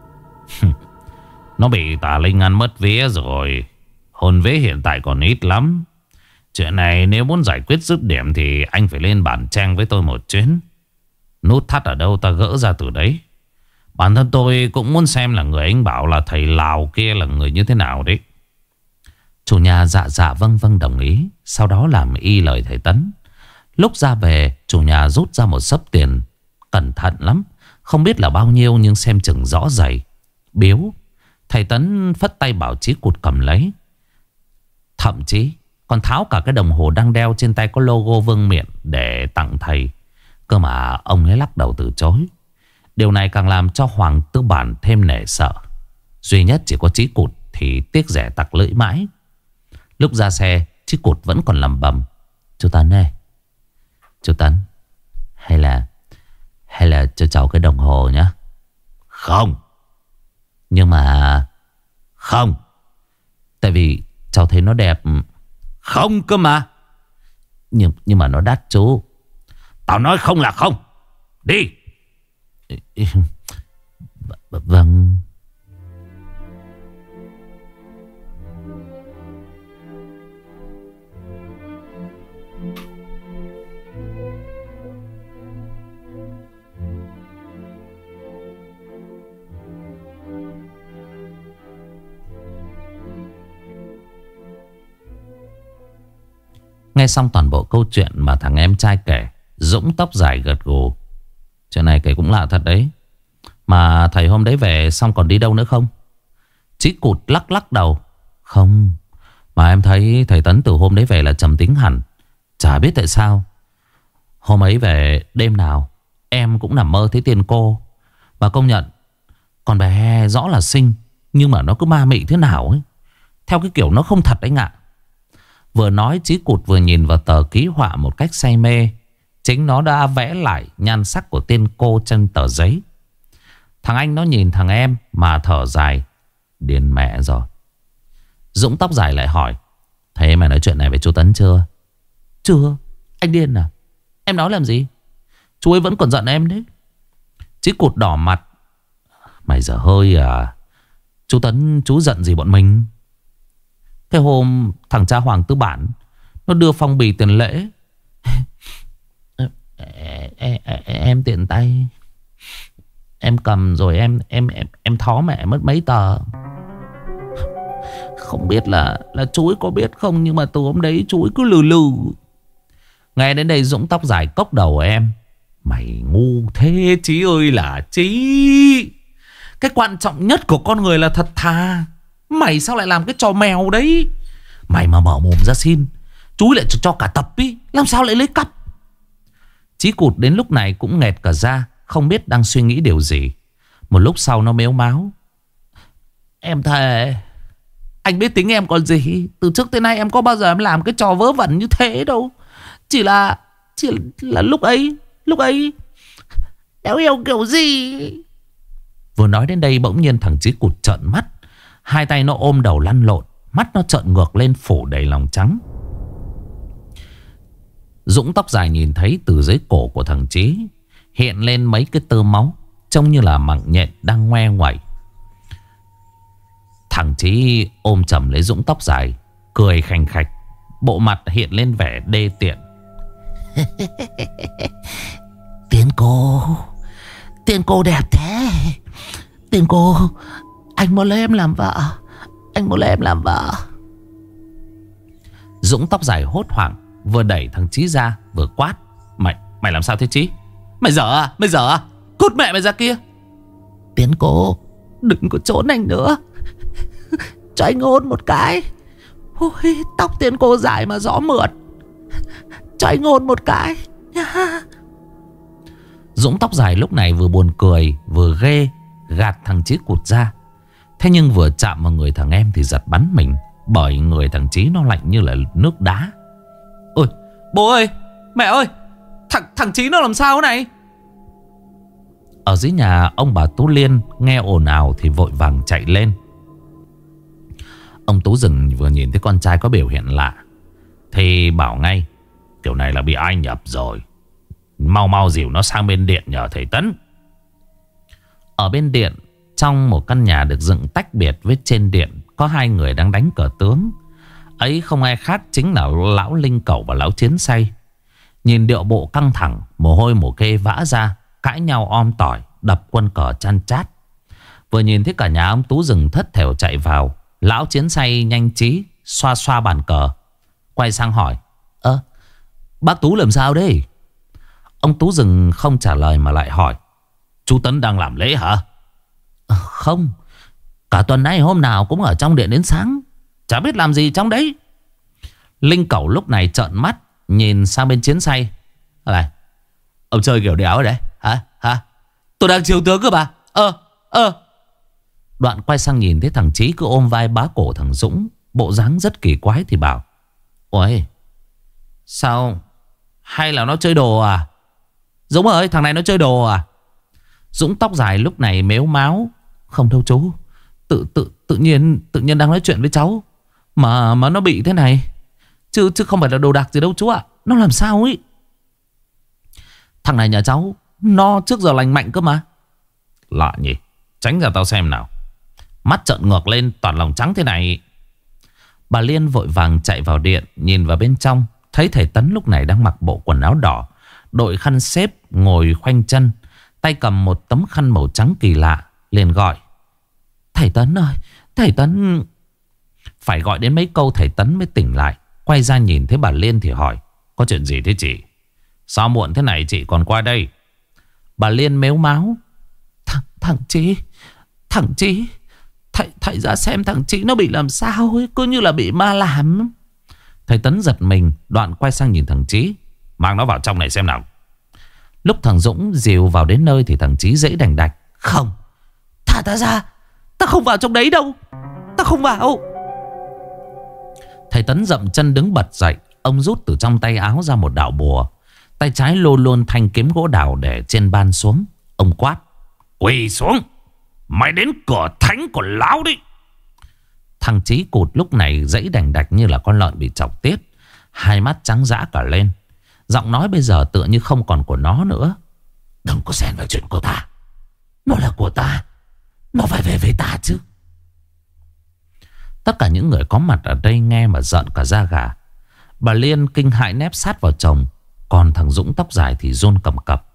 Nó bị tà linh ăn mất vía rồi. Hồn vế hiện tại còn ít lắm. Chuyện này nếu muốn giải quyết dứt điểm thì anh phải lên Bản Trang với tôi một chuyến. Nút thắt ở đâu ta gỡ ra từ đấy. Bản thân tôi cũng muốn xem là người anh bảo là thầy Lào kia là người như thế nào đấy. Chủ nhà dạ dạ vâng vâng đồng ý. Sau đó làm y lời thầy Tấn. Lúc ra về, chủ nhà rút ra một xấp tiền. Cẩn thận lắm, không biết là bao nhiêu nhưng xem chừng rõ rầy. Biếu. Thầy Tấn phất tay bảo Chí Cụt cầm lấy. Thậm chí còn tháo cả cái đồng hồ đang đeo trên tay có logo vương miện để tặng thầy. Cơ mà ông ấy lắc đầu từ chối. Điều này càng làm cho Hoàng Tư Bản thêm nể sợ. Duy nhất chỉ có Chí Cụt thì tiếc rẻ tặc lưỡi mãi. Lúc ra xe, Chí Cụt vẫn còn lẩm bẩm: chú Tấn ơi, chú Tấn, hay là cho cháu cái đồng hồ nhá. Không. Nhưng mà không. Tại vì cháu thấy nó đẹp. Không cơ mà. Nhưng mà nó đắt chú. Tao nói không là không. Đi. Vâng. Nghe xong toàn bộ câu chuyện mà thằng em trai kể, Dũng tóc dài gật gù. Chuyện này kể cũng lạ thật đấy. Mà thầy hôm đấy về xong còn đi đâu nữa không? Chí Cụt lắc lắc đầu. Không. Mà em thấy thầy Tấn từ hôm đấy về là trầm tính hẳn. Chả biết tại sao. Hôm ấy về đêm nào em cũng nằm mơ thấy tiên cô. Và công nhận con bé rõ là xinh, nhưng mà nó cứ ma mị thế nào ấy. Theo cái kiểu nó không thật anh ạ. Vừa nói Chí Cụt vừa nhìn vào tờ ký họa một cách say mê. Chính nó đã vẽ lại nhan sắc của tiên cô trên tờ giấy. Thằng anh nó nhìn thằng em mà thở dài. Điên mẹ rồi. Dũng tóc dài lại hỏi. Thế mày nói chuyện này với chú Tấn chưa? Chưa. Anh điên à? Em nói làm gì? Chú ấy vẫn còn giận em đấy. Chí Cụt đỏ mặt. Mày dở hơi à? Chú Tấn chú giận gì bọn mình? Cái hôm thằng cha Hoàng Tư Bản nó đưa phong bì tiền lễ, em tiện tay em cầm rồi em thó mẹ mất mấy tờ. Không biết là chú ấy có biết không, nhưng mà từ hôm đấy chú ấy cứ lừ lừ. Nghe đến đây Dũng tóc dài cốc đầu em. Mày ngu thế Chí ơi là Chí. Cái quan trọng nhất của con người là thật thà. Mày sao lại làm cái trò mèo đấy? Mày mà mở mồm ra xin, chú lại cho cả tập ý, làm sao lại lấy cặp? Chí Cụt đến lúc này cũng nghẹt cả ra, không biết đang suy nghĩ điều gì. Một lúc sau nó mếu máo. Em thề, anh biết tính em còn gì. Từ trước tới nay em có bao giờ em làm cái trò vớ vẩn như thế đâu. Chỉ là lúc ấy đéo yêu kiểu gì. Vừa nói đến đây bỗng nhiên thằng Chí Cụt trợn mắt. Hai tay nó ôm đầu lăn lộn, mắt nó trợn ngược lên phủ đầy lòng trắng. Dũng tóc dài nhìn thấy từ dưới cổ của thằng Chí hiện lên mấy cái tơ máu, trông như là mặng nhện đang ngoe ngoẩy. Thằng Chí ôm chầm lấy Dũng tóc dài, cười khành khạch, bộ mặt hiện lên vẻ đê tiện. Tiên cô đẹp thế. Tiên cô, anh muốn lấy em làm vợ. Anh muốn lấy em làm vợ. Dũng tóc dài hốt hoảng, vừa đẩy thằng Chí ra vừa quát. Mày làm sao thế Chí? Mày dở à? Mày dở à? Cút mẹ mày ra kia. Tiến cô, đừng có trốn anh nữa. Cho anh hôn một cái. Ôi, tóc Tiến cô dài mà rõ mượt. Cho anh hôn một cái. Dũng tóc dài lúc này vừa buồn cười vừa ghê, gạt thằng Chí Cụt ra. Thế nhưng vừa chạm vào người thằng em thì giật bắn mình, bởi người thằng Chí nó lạnh như là nước đá. Ôi bố ơi, mẹ ơi, thằng Chí nó làm sao thế này? Ở dưới nhà ông bà Tú Liên nghe ồn ào thì vội vàng chạy lên. Ông Tú Rừng vừa nhìn thấy con trai có biểu hiện lạ thì bảo ngay. Kiểu này là bị ai nhập rồi. Mau dìu nó sang bên điện nhờ thầy Tấn. Ở bên điện, trong một căn nhà được dựng tách biệt với trên điện, có hai người đang đánh cờ tướng. Ấy không ai khác chính là lão Linh Cẩu và lão Chiến Say. Nhìn điệu bộ căng thẳng, mồ hôi mồ kê vã ra, cãi nhau om tỏi, đập quân cờ chan chát. Vừa nhìn thấy cả nhà ông Tú Rừng thất thểu chạy vào, lão Chiến Say nhanh trí xoa xoa bàn cờ, quay sang hỏi. Bác Tú làm sao đấy? Ông Tú Rừng không trả lời mà lại hỏi. Chú Tấn đang làm lễ hả? Không, cả tuần nay hôm nào cũng ở trong điện đến sáng, chả biết làm gì trong đấy. Linh Cẩu lúc này trợn mắt nhìn sang bên Chiến Say. Này, ông chơi kiểu đéo đấy hả? Tôi đang chiều tướng cơ bà. Đoạn quay sang nhìn thấy thằng Chí cứ ôm vai bá cổ thằng Dũng, bộ dáng rất kỳ quái thì bảo. Ôi, sao? Hay là nó chơi đồ à? Dũng ơi, thằng này nó chơi đồ à? Dũng tóc dài lúc này mếu máo. Không đâu chú, tự nhiên đang nói chuyện với cháu mà nó bị thế này. Chứ không phải là đồ đạc gì đâu chú ạ. Nó làm sao ấy? Thằng này nhà cháu Nó trước giờ lành mạnh cơ mà. Lạ nhỉ. Tránh ra tao xem nào. Mắt trợn ngược lên toàn lòng trắng thế này. Bà Liên vội vàng chạy vào điện, nhìn vào bên trong, thấy thầy Tấn lúc này đang mặc bộ quần áo đỏ, đội khăn xếp, ngồi khoanh chân, tay cầm một tấm khăn màu trắng kỳ lạ. Liền gọi: thầy Tấn ơi, thầy Tấn. Phải gọi đến mấy câu thầy Tấn mới tỉnh lại. Quay ra nhìn thấy bà Liên thì hỏi: có chuyện gì thế chị? Sao muộn thế này chị còn qua đây? Bà Liên mếu máo: Thằng Chí Thầy ra xem thằng Chí nó bị làm sao ấy, cứ như là bị ma làm. Thầy Tấn giật mình, đoạn quay sang nhìn thằng Chí: mang nó vào trong này xem nào. Lúc thằng Dũng dìu vào đến nơi thì thằng Chí dãy đành đạch: không, thả ta ra, ta không vào trong đấy đâu, ta không vào. Thầy Tấn dậm chân đứng bật dậy. Ông rút từ trong tay áo ra một đạo bùa, tay trái lô luôn thanh kiếm gỗ đào để trên ban xuống. Ông quát: quỳ xuống, mày đến cửa thánh của lão đi. Thằng Chí Cụt lúc này dãy đành đạch như là con lợn bị chọc tiết, hai mắt trắng dã cả lên. Giọng nói bây giờ tựa như không còn của nó nữa: đừng có xen vào chuyện của ta, nó là của ta, nó phải về với ta chứ. Tất cả những người có mặt ở đây nghe mà giận cả da gà. Bà Liên kinh hãi nép sát vào chồng, còn thằng Dũng tóc dài thì run cầm cập: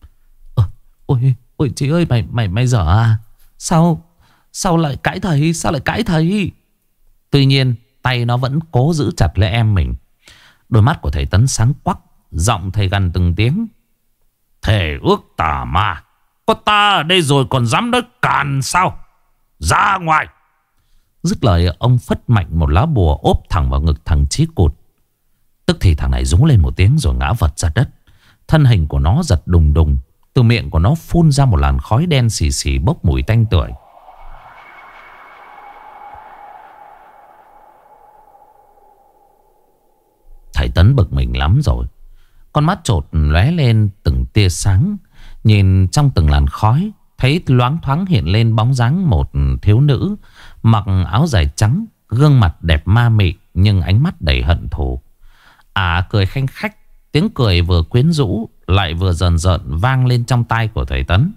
Ôi chị ơi, mày dở à? Sao lại cãi thầy? Sao lại cãi thầy? Tuy nhiên tay nó vẫn cố giữ chặt lấy em mình. Đôi mắt của thầy Tấn sáng quắc, giọng thầy gằn từng tiếng: thề ước tà ma, có ta ở đây rồi còn dám nói càn sao? Ra ngoài! Dứt lời ông phất mạnh một lá bùa ốp thẳng vào ngực thằng Chí Cụt. Tức thì thằng này rú lên một tiếng rồi ngã vật ra đất. Thân hình của nó giật đùng đùng, từ miệng của nó phun ra một làn khói đen xì xì bốc mùi tanh tưởi. Thầy Tấn bực mình lắm rồi. Con mắt trột lóe lên từng tia sáng, nhìn trong từng làn khói, thấy loáng thoáng hiện lên bóng dáng một thiếu nữ mặc áo dài trắng, gương mặt đẹp ma mị nhưng ánh mắt đầy hận thù. Cười khanh khách, tiếng cười vừa quyến rũ lại vừa rờn rợn vang lên trong tai của thầy Tấn.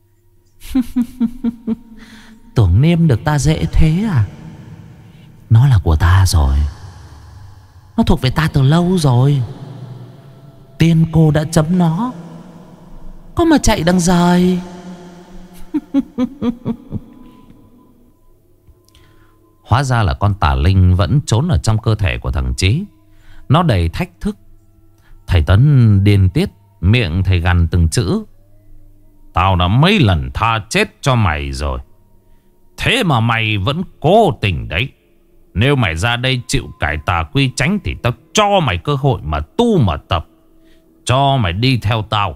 Tưởng niêm được ta dễ thế à? Nó là của ta rồi, nó thuộc về ta từ lâu rồi. Tiên cô đã chấm nó, có mà chạy đằng rời. Hóa ra là con tà linh vẫn trốn ở trong cơ thể của thằng Chí. Nó đầy thách thức. Thầy Tấn điên tiết, miệng thầy gằn từng chữ: tao đã mấy lần tha chết cho mày rồi, thế mà mày vẫn cố tình đấy. Nếu mày ra đây chịu cải tà quy chánh thì tao cho mày cơ hội mà tu mà tập, cho mày đi theo tao.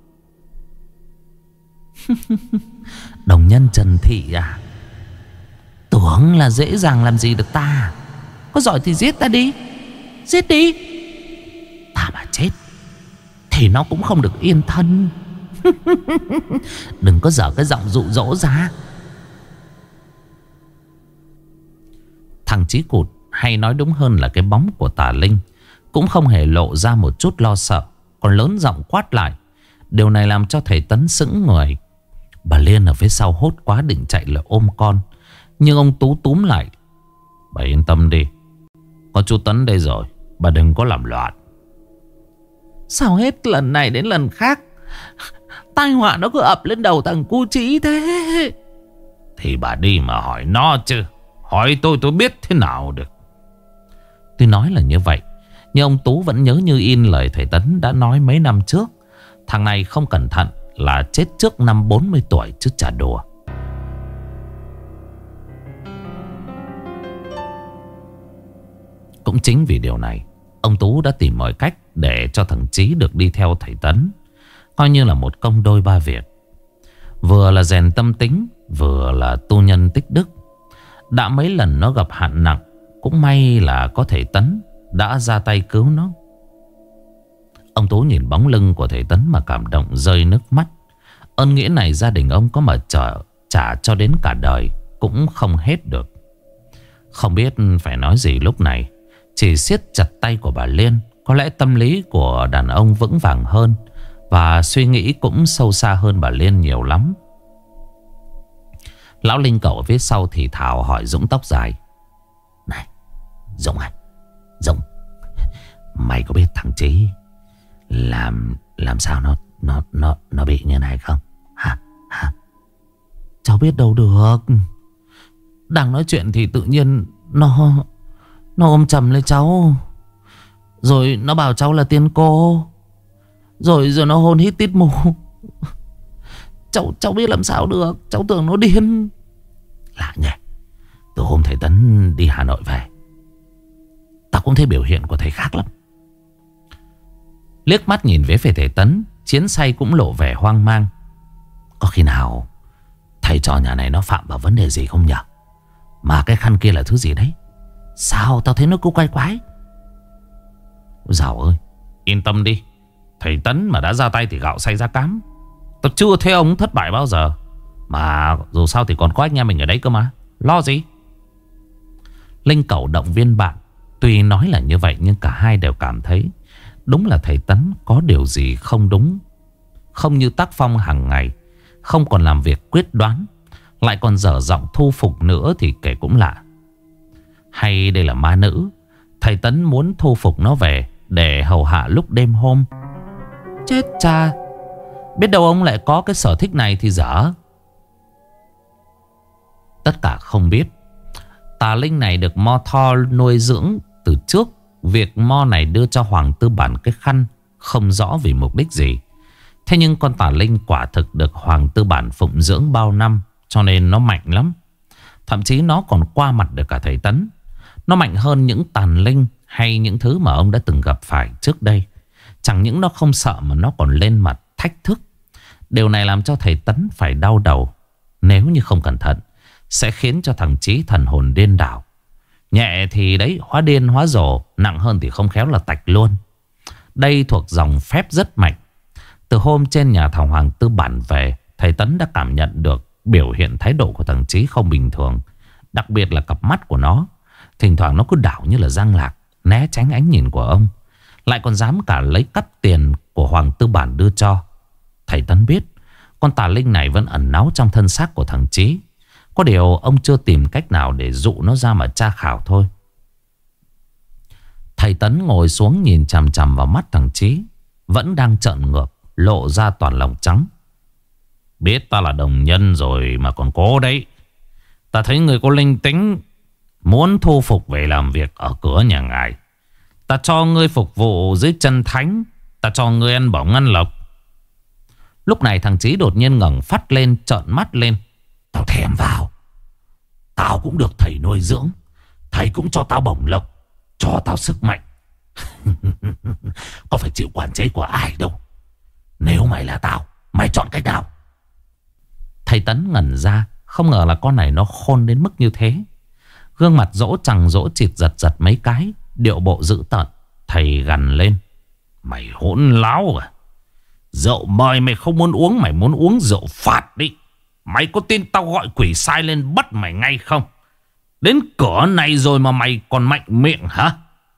Đồng nhân Trần Thị à? Tưởng là dễ dàng làm gì được ta. Có giỏi thì giết ta đi, giết đi. Ta mà chết thì nó cũng không được yên thân. Đừng có dở cái giọng dụ dỗ ra. Thằng Chí Cụt, hay nói đúng hơn là cái bóng của tà linh, cũng không hề lộ ra một chút lo sợ, còn lớn giọng quát lại. Điều này làm cho thầy Tấn sững người. Bà Liên ở phía sau hốt quá định chạy lại ôm con, nhưng ông Tú túm lại: bà yên tâm đi, có chú Tấn đây rồi, bà đừng có làm loạn. Sao hết lần này đến lần khác tai họa nó cứ ập lên đầu thằng cu Chí thế? Thì bà đi mà hỏi nó chứ, hỏi tôi biết thế nào được. Tôi nói là như vậy, nhưng ông Tú vẫn nhớ như in lời thầy Tấn đã nói mấy năm trước. Thằng này không cẩn thận là chết trước năm 40 tuổi chứ chả đùa. Cũng chính vì điều này, ông Tú đã tìm mọi cách để cho thằng Chí được đi theo thầy Tấn, coi như là một công đôi ba việc. Vừa là rèn tâm tính, vừa là tu nhân tích đức. Đã mấy lần nó gặp hạn nặng, cũng may là có thầy Tấn đã ra tay cứu nó. Ông Tú nhìn bóng lưng của thầy Tấn mà cảm động rơi nước mắt. Ơn nghĩa này gia đình ông có mà trả cho đến cả đời cũng không hết được. Không biết phải nói gì lúc này, chỉ siết chặt tay của bà Liên. Có lẽ tâm lý của đàn ông vững vàng hơn, Và suy nghĩ cũng sâu xa hơn bà Liên nhiều lắm. Lão Linh Cẩu ở phía sau thì thào hỏi Dũng tóc dài: Này Dũng à, Dũng, mày có biết thằng Chí làm sao nó bị như này không? Hả? Cháu biết đâu được. Đang nói chuyện thì tự nhiên nó ôm chầm lấy cháu. Rồi nó bảo cháu là tiên cô. Rồi nó hôn hít tít mù. Cháu biết làm sao được. Cháu tưởng nó điên. Lạ nhỉ. Từ hôm thầy Tấn đi Hà Nội về, tao cũng thấy biểu hiện của thầy khác lắm. Liếc mắt nhìn về phía thầy Tấn, Chiến Say cũng lộ vẻ hoang mang. Có khi nào thầy trò nhà này nó phạm vào vấn đề gì không nhỉ? Mà cái khăn kia là thứ gì đấy? Sao tao thấy nó cứ quay quái? Dạo ơi, yên tâm đi. Thầy Tấn mà đã ra tay thì gạo xay ra cám. Tao chưa thấy ông thất bại bao giờ. Mà dù sao thì còn có anh em mình ở đấy cơ mà. Lo gì? Linh Cẩu động viên bạn. Tuy nói là như vậy nhưng cả hai đều cảm thấy đúng là thầy Tấn có điều gì không đúng. Không như tác phong hàng ngày, không còn làm việc quyết đoán, lại còn dở giọng thu phục nữa thì kể cũng lạ. Hay đây là ma nữ? Thầy Tấn muốn thu phục nó về để hầu hạ lúc đêm hôm. Chết cha, biết đâu ông lại có cái sở thích này thì dở. Tất cả không biết tà linh này được Mo Tho nuôi dưỡng từ trước. Việc Mo này đưa cho Hoàng Tư Bản cái khăn không rõ vì mục đích gì. Thế nhưng con tà linh quả thực được Hoàng Tư Bản phụng dưỡng bao năm, cho nên nó mạnh lắm. Thậm chí nó còn qua mặt được cả thầy Tấn. Nó mạnh hơn những tàn linh hay những thứ mà ông đã từng gặp phải trước đây. Chẳng những nó không sợ mà nó còn lên mặt thách thức. Điều này làm cho thầy Tấn phải đau đầu. Nếu như không cẩn thận sẽ khiến cho thằng Chí thần hồn điên đảo. Nhẹ thì đấy hóa điên hóa rồ, nặng hơn thì không khéo là tạch luôn. Đây thuộc dòng phép rất mạnh. Từ hôm trên nhà thằng Hoàng Tư Bản về, thầy Tấn đã cảm nhận được biểu hiện thái độ của thằng Chí không bình thường. Đặc biệt là cặp mắt của nó. Thỉnh thoảng nó cứ đảo như là giang lạc, né tránh ánh nhìn của ông. Lại còn dám cả lấy cắp tiền của Hoàng Tư Bản đưa cho. Thầy Tấn biết con tà linh này vẫn ẩn náu trong thân xác của thằng Chí. Có điều ông chưa tìm cách nào để dụ nó ra mà tra khảo thôi. Thầy Tấn ngồi xuống nhìn chằm chằm vào mắt thằng Chí, vẫn đang trợn ngược, lộ ra toàn lòng trắng. Biết ta là đồng nhân rồi mà còn cố đấy. Ta thấy người có linh tính, muốn thu phục về làm việc ở cửa nhà ngài. Ta cho ngươi phục vụ dưới chân thánh. Ta cho ngươi ăn bổng ăn lộc. Lúc này thằng Chí đột nhiên ngẩng phát lên, trợn mắt lên. Tao thèm vào. Tao cũng được thầy nuôi dưỡng. Thầy cũng cho tao bổng lộc, cho tao sức mạnh. Có phải chịu quản chế của ai đâu. Nếu mày là tao, mày chọn cách nào? Thầy Tấn ngẩn ra. Không ngờ là con này nó khôn đến mức như thế. Gương mặt dỗ chằng dỗ chịt giật giật mấy cái, điệu bộ dữ tợn. Thầy gằn lên. Mày hỗn láo à? Rượu mời mày không muốn uống, mày muốn uống rượu phạt đi. Mày có tin tao gọi quỷ sai lên bắt mày ngay không? Đến cửa này rồi mà mày còn mạnh miệng hả?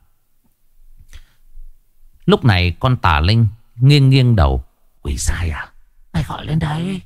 Lúc này con tà linh nghiêng nghiêng đầu. Quỷ sai à? Mày gọi lên đây.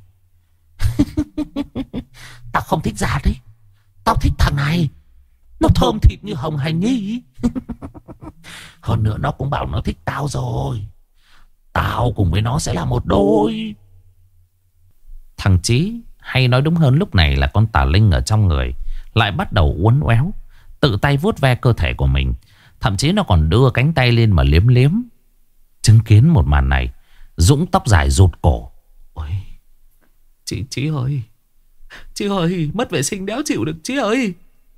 Tao không thích già đấy. Tao thích thằng này. Nó thơm thịt như hồng hành nhi. Hơn nữa nó cũng bảo nó thích tao rồi. Tao cùng với nó sẽ là một đôi. Thằng Chí, hay nói đúng hơn lúc này là con tà linh ở trong người, lại bắt đầu uốn éo, tự tay vuốt ve cơ thể của mình. Thậm chí nó còn đưa cánh tay lên mà liếm liếm. Chứng kiến một màn này, Dũng tóc dài rụt cổ. Ôi, Chí ơi, chị ơi, mất vệ sinh đéo chịu được chị ơi.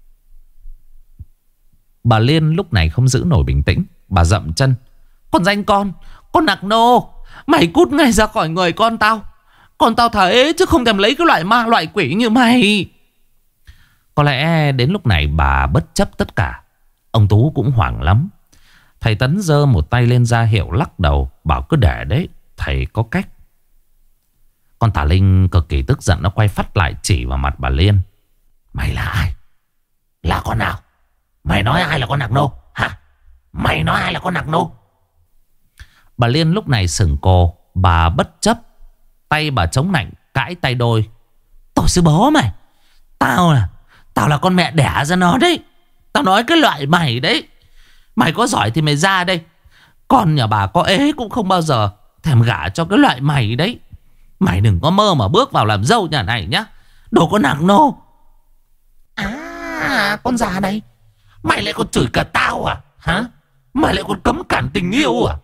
Bà Liên lúc này không giữ nổi bình tĩnh. Bà dậm chân. Con danh con nạc nô, mày cút ngay ra khỏi người con tao. Con tao thấy chứ không thèm lấy cái loại ma loại quỷ như mày. Có lẽ đến lúc này bà bất chấp tất cả. Ông Tú cũng hoảng lắm. Thầy Tấn giơ một tay lên ra hiệu lắc đầu, bảo cứ để đấy, thầy có cách. Con tà linh cực kỳ tức giận, nó quay phắt lại chỉ vào mặt bà Liên. Mày là ai? Là con nào? Mày nói ai là con nạc nô hả? Mày nói ai là con nạc nô? Bà Liên lúc này sừng cô. bà bất chấp. Tay bà chống nạnh cãi tay đôi. Tổ sư bố mày, Tao là con mẹ đẻ ra nó đấy. Tao nói cái loại mày đấy. Mày có giỏi thì mày ra đây. Con nhà bà có ế cũng không bao giờ thèm gả cho cái loại mày đấy. Mày đừng có mơ mà bước vào làm dâu nhà này nhá. Đồ có nặng nô. À, con già này, mày lại còn chửi cả tao à? Hả? Mày lại còn cấm cản tình yêu à?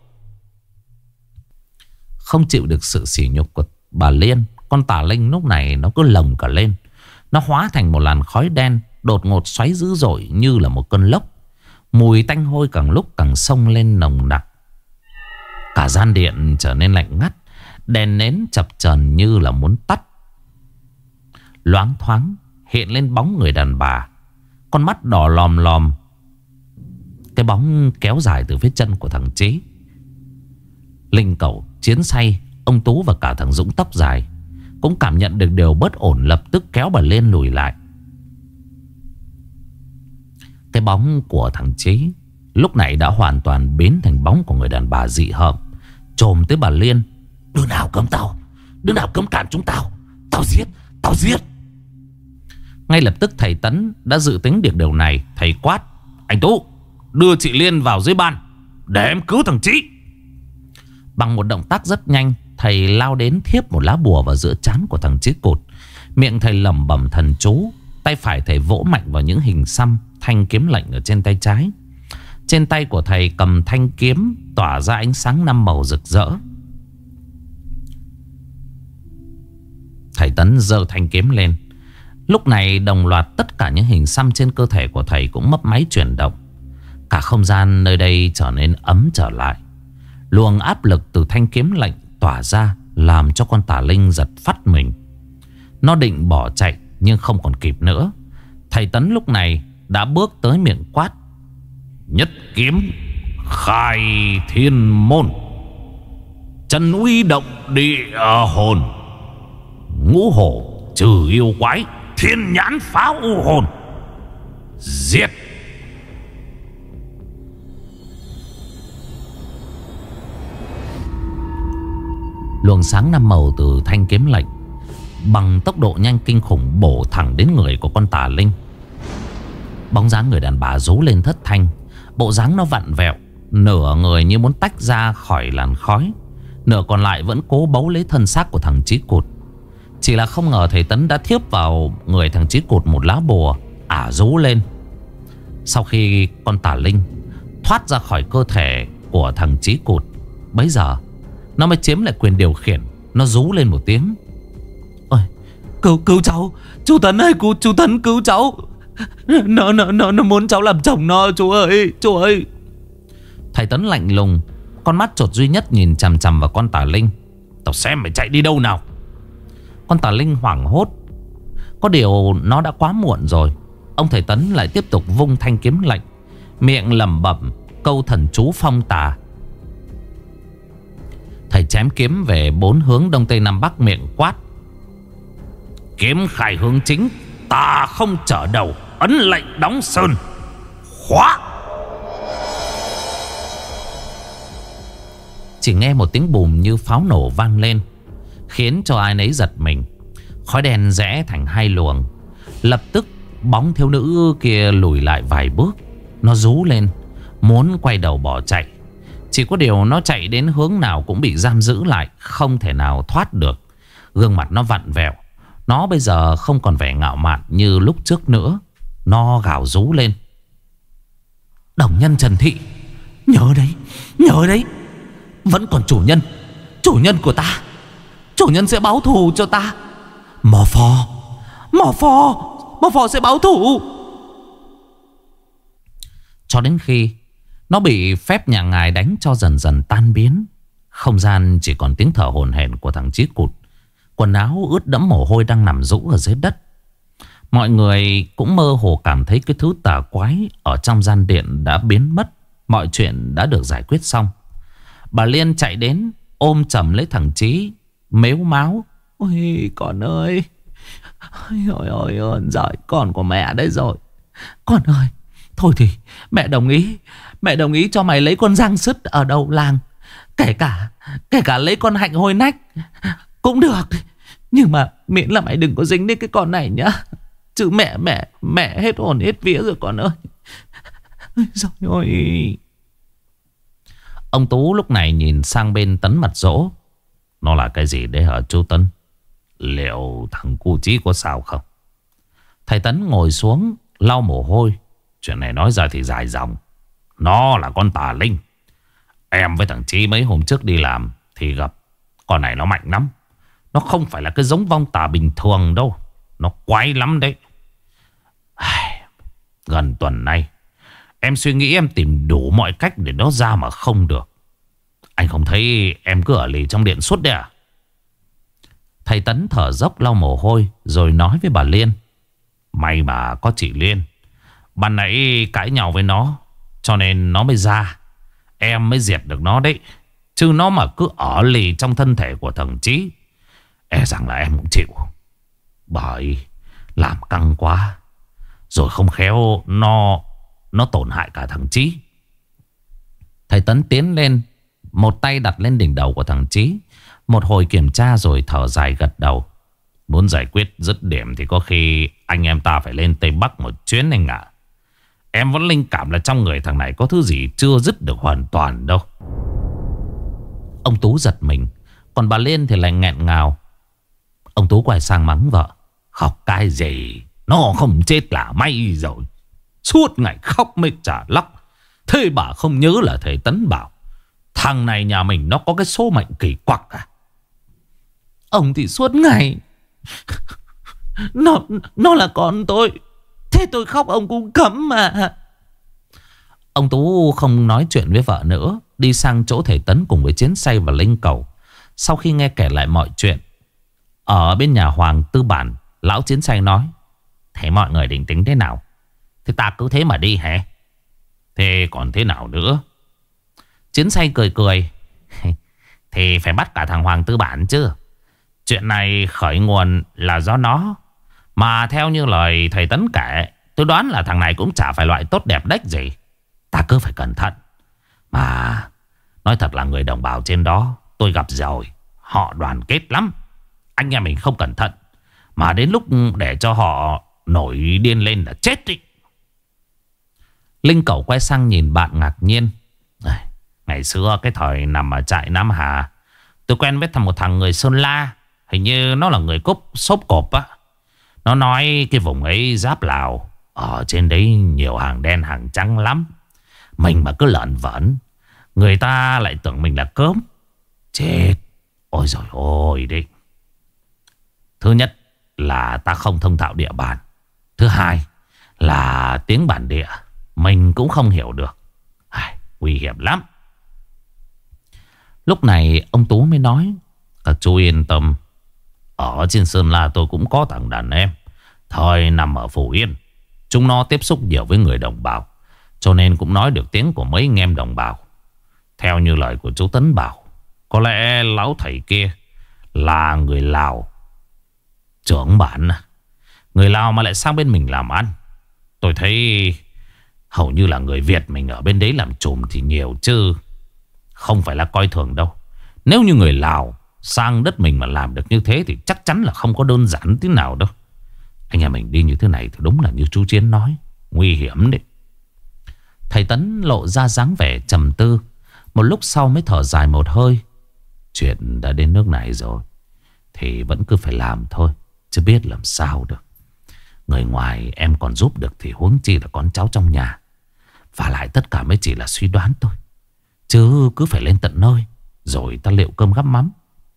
Không chịu được sự sỉ nhục của bà Liên, con tà linh lúc này nó cứ lồng cả lên. Nó hóa thành một làn khói đen đột ngột xoáy dữ dội như là một cơn lốc. Mùi tanh hôi càng lúc càng xông lên nồng nặc. Cả gian điện trở nên lạnh ngắt. Đèn nến chập chờn như là muốn tắt. Loáng thoáng hiện lên bóng người đàn bà. Con mắt đỏ lòm lòm. Cái bóng kéo dài từ phía chân của thằng Chí. Linh Cẩu, Chiến Say, ông Tú và cả thằng Dũng tóc dài cũng cảm nhận được điều bất ổn, lập tức kéo bà Liên lùi lại. Cái bóng của thằng Chí lúc này đã hoàn toàn biến thành bóng của người đàn bà dị hợm, chồm tới bà Liên. Đứa nào cấm tao, đứa nào cấm cản chúng tao, tao giết. Ngay lập tức thầy Tấn đã dự tính được điều này. Thầy quát: Anh Tú, đưa chị Liên vào dưới ban để em cứu thằng Chí. Bằng một động tác rất nhanh, thầy lao đến thiếp một lá bùa vào giữa trán của thằng Chí Cụt. Miệng thầy lẩm bẩm thần chú. Tay phải thầy vỗ mạnh vào những hình xăm thanh kiếm lệnh ở trên tay trái. Trên tay của thầy cầm thanh kiếm tỏa ra ánh sáng 5 màu rực rỡ. Thầy Tấn giơ thanh kiếm lên. Lúc này đồng loạt tất cả những hình xăm trên cơ thể của thầy cũng mấp máy chuyển động. Cả không gian nơi đây trở nên ấm trở lại. Luồng áp lực từ thanh kiếm lệnh tỏa ra làm cho con tà linh giật phắt mình. Nó định bỏ chạy nhưng không còn kịp nữa. Thầy Tấn lúc này đã bước tới miệng quát: Nhất kiếm khai thiên môn, chân uy động địa hồn, ngũ hổ trừ yêu quái, thiên nhãn phá u hồn, giết. Luồng sáng 5 màu từ thanh kiếm lệnh bằng tốc độ nhanh kinh khủng bổ thẳng đến người của con tà linh. Bóng dáng người đàn bà rú lên thất thanh. Bộ dáng nó vặn vẹo, nửa người như muốn tách ra khỏi làn khói, nửa còn lại vẫn cố bấu lấy thân xác của thằng Chí Cụt. Chỉ là không ngờ thầy Tấn đã thiếp vào người thằng Chí Cụt một lá bùa ả rú lên. Sau khi con tà linh thoát ra khỏi cơ thể của thằng Chí Cụt, bấy giờ nó mới chiếm lại quyền điều khiển. Nó rú lên một tiếng: Ôi, cứu cháu, chú Tấn ơi, chú Tấn cứu cháu. Nó muốn cháu làm chồng nó, chú ơi. Thầy Tấn lạnh lùng, con mắt chột duy nhất nhìn chằm chằm vào con tà linh. Tao xem mày chạy đi đâu nào. Con tà linh hoảng hốt. Có điều nó đã quá muộn rồi. Ông thầy Tấn lại tiếp tục vung thanh kiếm lệnh, miệng lẩm bẩm câu thần chú phong tà. Thầy chém kiếm về 4 hướng đông tây nam bắc, miệng quát: Kiếm khai hướng chính, tà không trở đầu, ấn lệnh đóng sơn, khóa. Chỉ nghe một tiếng bùm như pháo nổ vang lên, khiến cho ai nấy giật mình. Khói đen rẽ thành 2 luồng. Lập tức bóng thiếu nữ kia lùi lại vài bước. Nó rú lên muốn quay đầu bỏ chạy. Chỉ có điều nó chạy đến hướng nào cũng bị giam giữ lại, không thể nào thoát được. Gương mặt nó vặn vẹo. Nó bây giờ không còn vẻ ngạo mạn như lúc trước nữa. Nó gào rú lên: Đồng nhân Trần Thị, nhớ đấy, vẫn còn chủ nhân của ta. Chủ nhân sẽ báo thù cho ta. Mò phò sẽ báo thù. Cho đến khi nó bị phép nhà ngài đánh cho dần dần tan biến. Không gian chỉ còn tiếng thở hổn hển của thằng Chí Cụt, quần áo ướt đẫm mồ hôi đang nằm rũ ở dưới đất. Mọi người cũng mơ hồ cảm thấy cái thứ tà quái ở trong gian điện đã biến mất. Mọi chuyện đã được giải quyết xong. Bà Liên chạy đến ôm chầm lấy thằng Chí, mếu máo: Ôi con ơi, ôi giời, con của mẹ đấy rồi. Con ơi, thôi thì mẹ đồng ý cho mày lấy con Giang Sứt ở đầu làng. Kể cả lấy con Hạnh hồi nách cũng được. Nhưng mà miễn là mày đừng có dính đến cái con này nhá. Chứ mẹ hết hồn hết vía rồi con ơi. Rồi ôi. Ông Tú lúc này nhìn sang bên Tấn mặt dỗ. Nó là cái gì đấy hả chú Tấn? Liệu thằng cu chí có sao không? Thầy Tấn ngồi xuống lau mồ hôi. Chuyện này nói ra thì dài dòng. Nó là con tà linh. Em với thằng Chí mấy hôm trước đi làm thì gặp. Con này nó mạnh lắm. Nó không phải là cái giống vong tà bình thường đâu. Nó quái lắm đấy. Gần tuần nay em suy nghĩ em tìm đủ mọi cách để nó ra mà không được. Anh không thấy em cứ ở lì trong điện suốt đấy à? Thầy Tấn thở dốc lau mồ hôi rồi nói với bà Liên. May mà có chị Liên. Ban nãy cãi nhau với nó cho nên nó mới ra. Em mới diệt được nó đấy. Chứ nó mà cứ ở lì trong thân thể của thằng Chí, e rằng là em cũng chịu. Bởi làm căng quá rồi không khéo nó tổn hại cả thằng Chí. Thầy Tấn tiến lên, một tay đặt lên đỉnh đầu của thằng Chí. Một hồi kiểm tra rồi thở dài gật đầu. Muốn giải quyết dứt điểm thì có khi anh em ta phải lên Tây Bắc một chuyến anh ạ. Em vẫn linh cảm là trong người thằng này có thứ gì chưa dứt được hoàn toàn đâu. Ông Tú giật mình. Còn bà Liên thì lại nghẹn ngào. Ông Tú quay sang mắng vợ. Khóc cái gì? Nó không chết là may rồi. Suốt ngày khóc mới trả lóc. Thế bà không nhớ là thầy Tấn bảo thằng này nhà mình nó có cái số mệnh kỳ quặc à? Ông thì suốt ngày Nó là con tôi. Thế tôi khóc ông cũng cấm mà. Ông Tú không nói chuyện với vợ nữa, đi sang chỗ thầy Tấn cùng với Chiến Say và Linh Cầu. Sau khi nghe kể lại mọi chuyện ở bên nhà Hoàng Tư Bản, lão Chiến Say nói: thế mọi người định tính thế nào? Thế ta cứ thế mà đi hả? Thế còn thế nào nữa? Chiến Say cười cười. Thì phải bắt cả thằng Hoàng Tư Bản chứ. Chuyện này khởi nguồn là do nó. Mà theo như lời thầy Tấn kể, tôi đoán là thằng này cũng chả phải loại tốt đẹp đếch gì. Ta cứ phải cẩn thận. Mà nói thật là người đồng bào trên đó tôi gặp rồi, họ đoàn kết lắm. Anh em mình không cẩn thận mà đến lúc để cho họ nổi điên lên là chết đi. Linh Cẩu quay sang nhìn bạn ngạc nhiên. Ngày xưa cái thời nằm ở trại Nam Hà, tôi quen với một thằng người Sơn La. Hình như nó là người xốp cộp á. Nó nói cái vùng ấy giáp Lào, ở trên đấy nhiều hàng đen hàng trắng lắm. Mình mà cứ lợn vởn, người ta lại tưởng mình là cớm. Chết. Ôi giời ôi đi. Thứ nhất là ta không thông thạo địa bàn. Thứ hai là tiếng bản địa mình cũng không hiểu được. Nguy hiểm lắm. Lúc này ông Tú mới nói: các chú yên tâm. Ở trên Sơn La tôi cũng có thằng đàn em thời nằm ở Phú Yên. Chúng nó tiếp xúc nhiều với người đồng bào, cho nên cũng nói được tiếng của mấy anh em đồng bào. Theo như lời của chú Tấn bảo, có lẽ lão thầy kia là người Lào. Trưởng bản à? Người Lào mà lại sang bên mình làm ăn. Tôi thấy hầu như là người Việt mình ở bên đấy làm trùm thì nhiều, chứ không phải là coi thường đâu. Nếu như người Lào sang đất mình mà làm được như thế thì chắc chắn là không có đơn giản tí nào đâu. Anh em mình đi như thế này thì đúng là như chú Chiến nói, nguy hiểm đấy. Thầy Tấn lộ ra dáng vẻ trầm tư. Một lúc sau mới thở dài một hơi. Chuyện đã đến nước này rồi thì vẫn cứ phải làm thôi, chứ biết làm sao được. Người ngoài em còn giúp được thì huống chi là con cháu trong nhà. Và lại tất cả mới chỉ là suy đoán thôi, chứ cứ phải lên tận nơi rồi ta liệu cơm gắp mắm.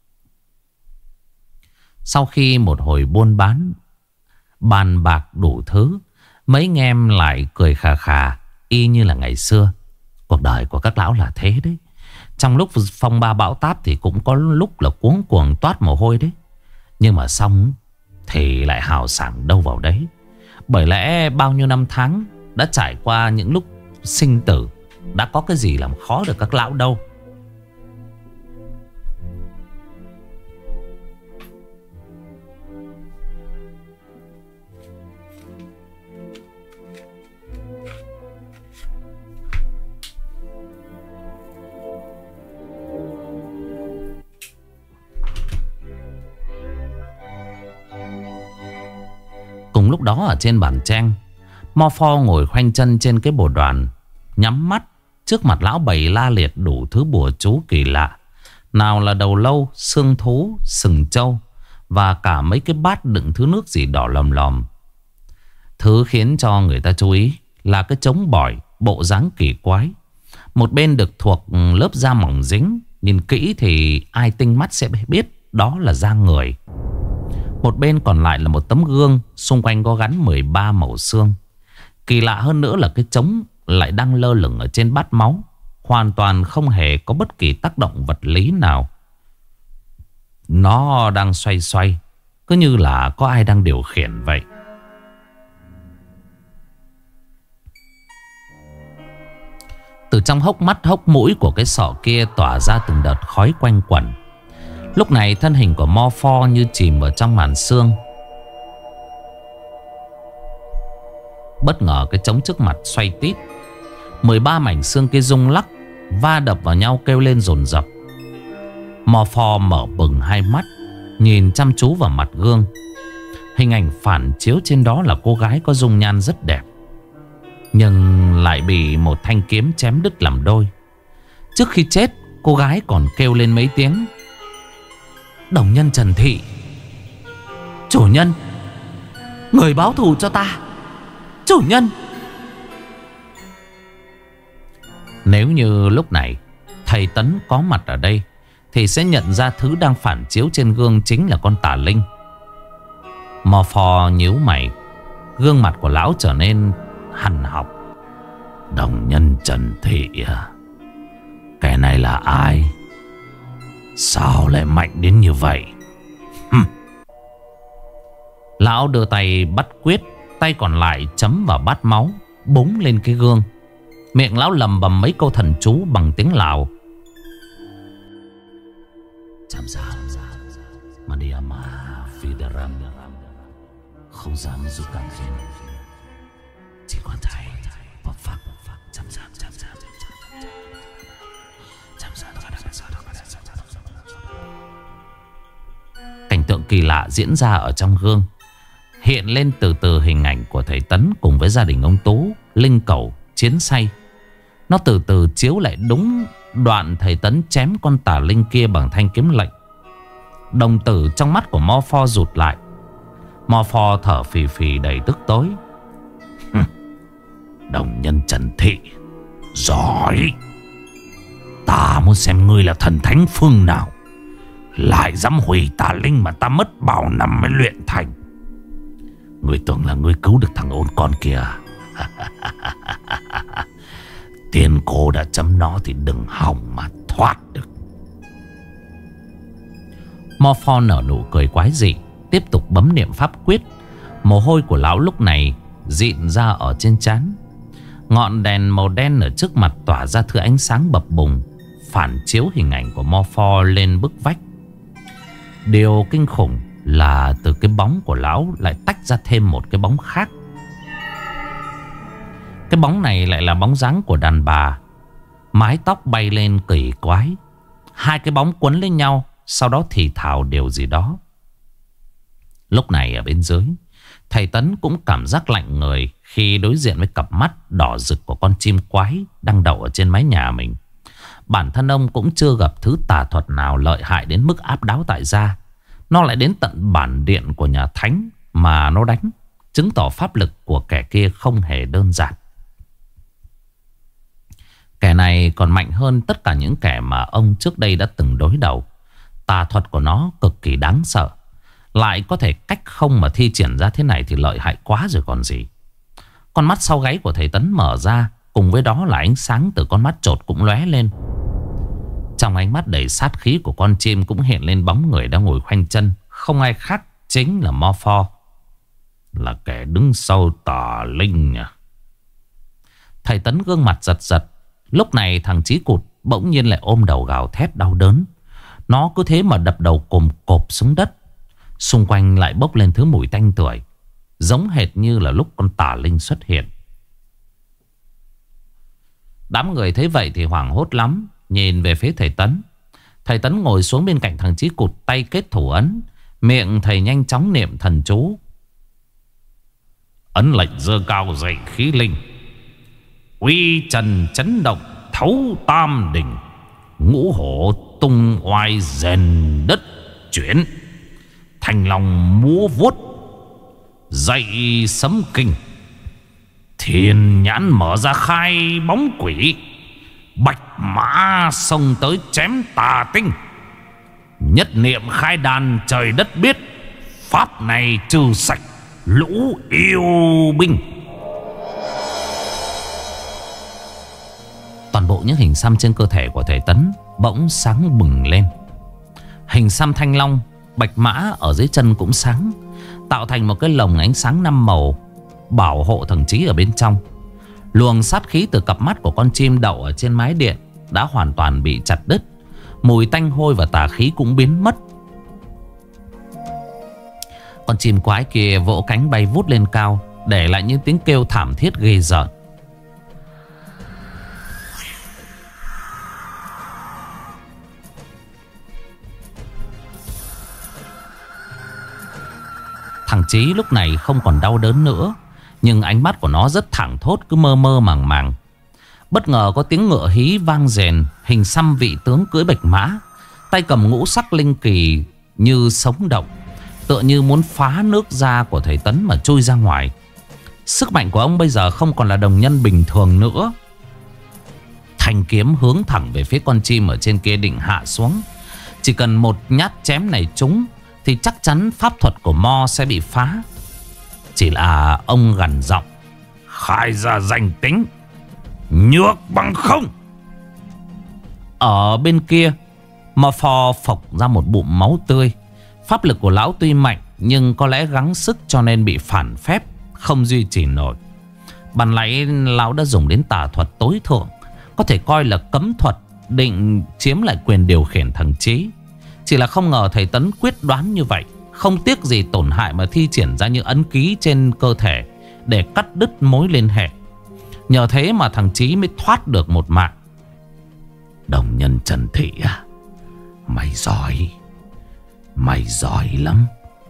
Sau khi một hồi buôn bán, bàn bạc đủ thứ, mấy anh em lại cười khà khà y như là ngày xưa. Cuộc đời của các lão là thế đấy. Trong lúc phong ba bão táp thì cũng có lúc là cuống cuồng toát mồ hôi đấy. Nhưng mà xong thì lại hào sảng đâu vào đấy. Bởi lẽ bao nhiêu năm tháng đã trải qua những lúc sinh tử, đã có cái gì làm khó được các lão đâu. Cùng lúc đó ở trên bàn tranh, Mo Pho ngồi khoanh chân trên cái bồ đoàn, nhắm mắt. Trước mặt lão bày la liệt đủ thứ bùa chú kỳ lạ. Nào là đầu lâu, xương thú, sừng trâu, và cả mấy cái bát đựng thứ nước gì đỏ lòm lòm. Thứ khiến cho người ta chú ý là cái trống bỏi, bộ dáng kỳ quái. Một bên được thuộc lớp da mỏng dính, nhìn kỹ thì ai tinh mắt sẽ biết đó là da người. Một bên còn lại là một tấm gương, xung quanh có gắn 13 mẩu xương. Kỳ lạ hơn nữa là cái trống lại đang lơ lửng ở trên bát máu, hoàn toàn không hề có bất kỳ tác động vật lý nào. Nó đang xoay xoay, cứ như là có ai đang điều khiển vậy. Từ trong hốc mắt hốc mũi của cái sọ kia tỏa ra từng đợt khói quanh quẩn. Lúc này thân hình của Mo Pho như chìm ở trong màn sương. Bất ngờ cái trống trước mặt xoay tít, 13 mảnh xương kia rung lắc, va đập vào nhau kêu lên dồn dập. Mo Pho mở bừng hai mắt, nhìn chăm chú vào mặt gương. Hình ảnh phản chiếu trên đó là cô gái có dung nhan rất đẹp, nhưng lại bị một thanh kiếm chém đứt làm đôi. Trước khi chết, cô gái còn kêu lên mấy tiếng: "Đồng nhân Trần Thị, chủ nhân, người báo thù cho ta, chủ nhân." Nếu như lúc này thầy Tấn có mặt ở đây thì sẽ nhận ra thứ đang phản chiếu trên gương chính là con tà linh. Mo Pho nhíu mày, gương mặt của lão trở nên hằn học. "Đồng nhân Trần Thị à? Kẻ này là ai? Sao lại mạnh đến như vậy?" Lão đưa tay bắt quyết, tay còn lại chấm vào bát máu, búng lên cái gương. Miệng lão lầm bầm mấy câu thần chú bằng tiếng Lào. "Chăm sao Maniama Fidaram, không dám giúp cảm khiến, chỉ còn thấy bộc phát chăm sao. Cảnh tượng kỳ lạ diễn ra ở trong gương. Hiện lên từ từ hình ảnh của thầy Tấn cùng với gia đình ông Tú, linh cẩu, chiến say. Nó từ từ chiếu lại đúng đoạn thầy Tấn chém con tà linh kia bằng thanh kiếm lệnh. Đồng tử trong mắt của Mo Pho rụt lại. Mo Pho thở phì phì đầy tức tối. "Đồng nhân Trần Thị, giỏi! Ta muốn xem ngươi là thần thánh phương nào, lại dám hủy tà linh mà ta mất bao năm mới luyện thành. Ngươi tưởng là ngươi cứu được thằng ôn con kìa. Tiên cô đã chấm nó thì đừng hòng mà thoát được." Mo Pho nở nụ cười quái dị, tiếp tục bấm niệm pháp quyết. Mồ hôi của lão lúc này dịn ra ở trên trán. Ngọn đèn màu đen ở trước mặt tỏa ra thứ ánh sáng bập bùng, phản chiếu hình ảnh của Mo Pho lên bức vách. Điều kinh khủng là từ cái bóng của lão lại tách ra thêm một cái bóng khác. Cái bóng này lại là bóng dáng của đàn bà, mái tóc bay lên kỳ quái. Hai cái bóng quấn lên nhau, sau đó thì thào điều gì đó. Lúc này ở bên dưới, thầy Tấn cũng cảm giác lạnh người khi đối diện với cặp mắt đỏ rực của con chim quái đang đậu ở trên mái nhà mình. Bản thân ông cũng chưa gặp thứ tà thuật nào lợi hại đến mức áp đáo tại gia. Nó lại đến tận bản điện của nhà thánh mà nó đánh, chứng tỏ pháp lực của kẻ kia không hề đơn giản. Kẻ này còn mạnh hơn tất cả những kẻ mà ông trước đây đã từng đối đầu. Tà thuật của nó cực kỳ đáng sợ, lại có thể cách không mà thi triển ra thế này thì lợi hại quá rồi còn gì. Con mắt sau gáy của thầy Tấn mở ra, cùng với đó là ánh sáng từ con mắt chột cũng lóe lên. Trong ánh mắt đầy sát khí của con chim cũng hiện lên bóng người đang ngồi khoanh chân. Không ai khác chính là Mo Pho, là kẻ đứng sau tà linh à. Thầy Tấn gương mặt giật giật. Lúc này thằng Chí Cụt bỗng nhiên lại ôm đầu gào thét đau đớn. Nó cứ thế mà đập đầu cồm cộp xuống đất. Xung quanh lại bốc lên thứ mùi tanh tưởi, giống hệt như là lúc con tà linh xuất hiện. Đám người thấy vậy thì hoảng hốt lắm, nhìn về phía thầy Tấn. Thầy Tấn ngồi xuống bên cạnh thằng Chí Cụt, tay kết thủ ấn. Miệng thầy nhanh chóng niệm thần chú. ấn lệnh giơ cao dậy khí linh. Uy trần chấn động thấu tam đỉnh, ngũ hổ tung oai rèn đất chuyển. Thanh long múa vuốt dậy sấm kinh. Thiên nhãn mở ra khai bóng quỷ. Bạch mã xông tới chém tà tinh. Nhất niệm khai đàn trời đất biết. Pháp này trừ sạch lũ yêu binh. Toàn bộ những hình xăm trên cơ thể của thầy Tấn bỗng sáng bừng lên. Hình xăm thanh long, bạch mã ở dưới chân cũng sáng, tạo thành một cái lồng ánh sáng 5 màu bảo hộ thần trí ở bên trong. Luồng sát khí từ cặp mắt của con chim đậu ở trên mái điện đã hoàn toàn bị chặt đứt. Mùi tanh hôi và tà khí cũng biến mất. Con chim quái kia vỗ cánh bay vút lên cao, để lại những tiếng kêu thảm thiết ghê rợn. Thằng Chí lúc này không còn đau đớn nữa, nhưng ánh mắt của nó rất thẳng thốt, cứ mơ mơ màng màng. Bất ngờ có tiếng ngựa hí vang rền. Hình xăm vị tướng cưỡi bạch mã, tay cầm ngũ sắc linh kỳ như sống động, tựa như muốn phá nước da của thầy Tấn mà trôi ra ngoài. Sức mạnh của ông bây giờ không còn là đồng nhân bình thường nữa. Thanh kiếm hướng thẳng về phía con chim ở trên kia định hạ xuống. Chỉ cần một nhát chém này trúng thì chắc chắn pháp thuật của Mo sẽ bị phá. Chỉ là ông gằn giọng: khai ra danh tính, nhược bằng không. Ở bên kia, Mo Phò phộc ra một bụng máu tươi. Pháp lực của lão tuy mạnh, nhưng có lẽ gắng sức cho nên bị phản phép, không duy trì nổi. Ban nãy lão đã dùng đến tà thuật tối thượng, có thể coi là cấm thuật, định chiếm lại quyền điều khiển thằng Chí. Chỉ là không ngờ thầy Tấn quyết đoán như vậy, không tiếc gì tổn hại mà thi triển ra những ấn ký trên cơ thể để cắt đứt mối liên hệ. Nhờ thế mà thằng Chí mới thoát được một mạng. Đồng nhân Trần Thị à, mày giỏi lắm.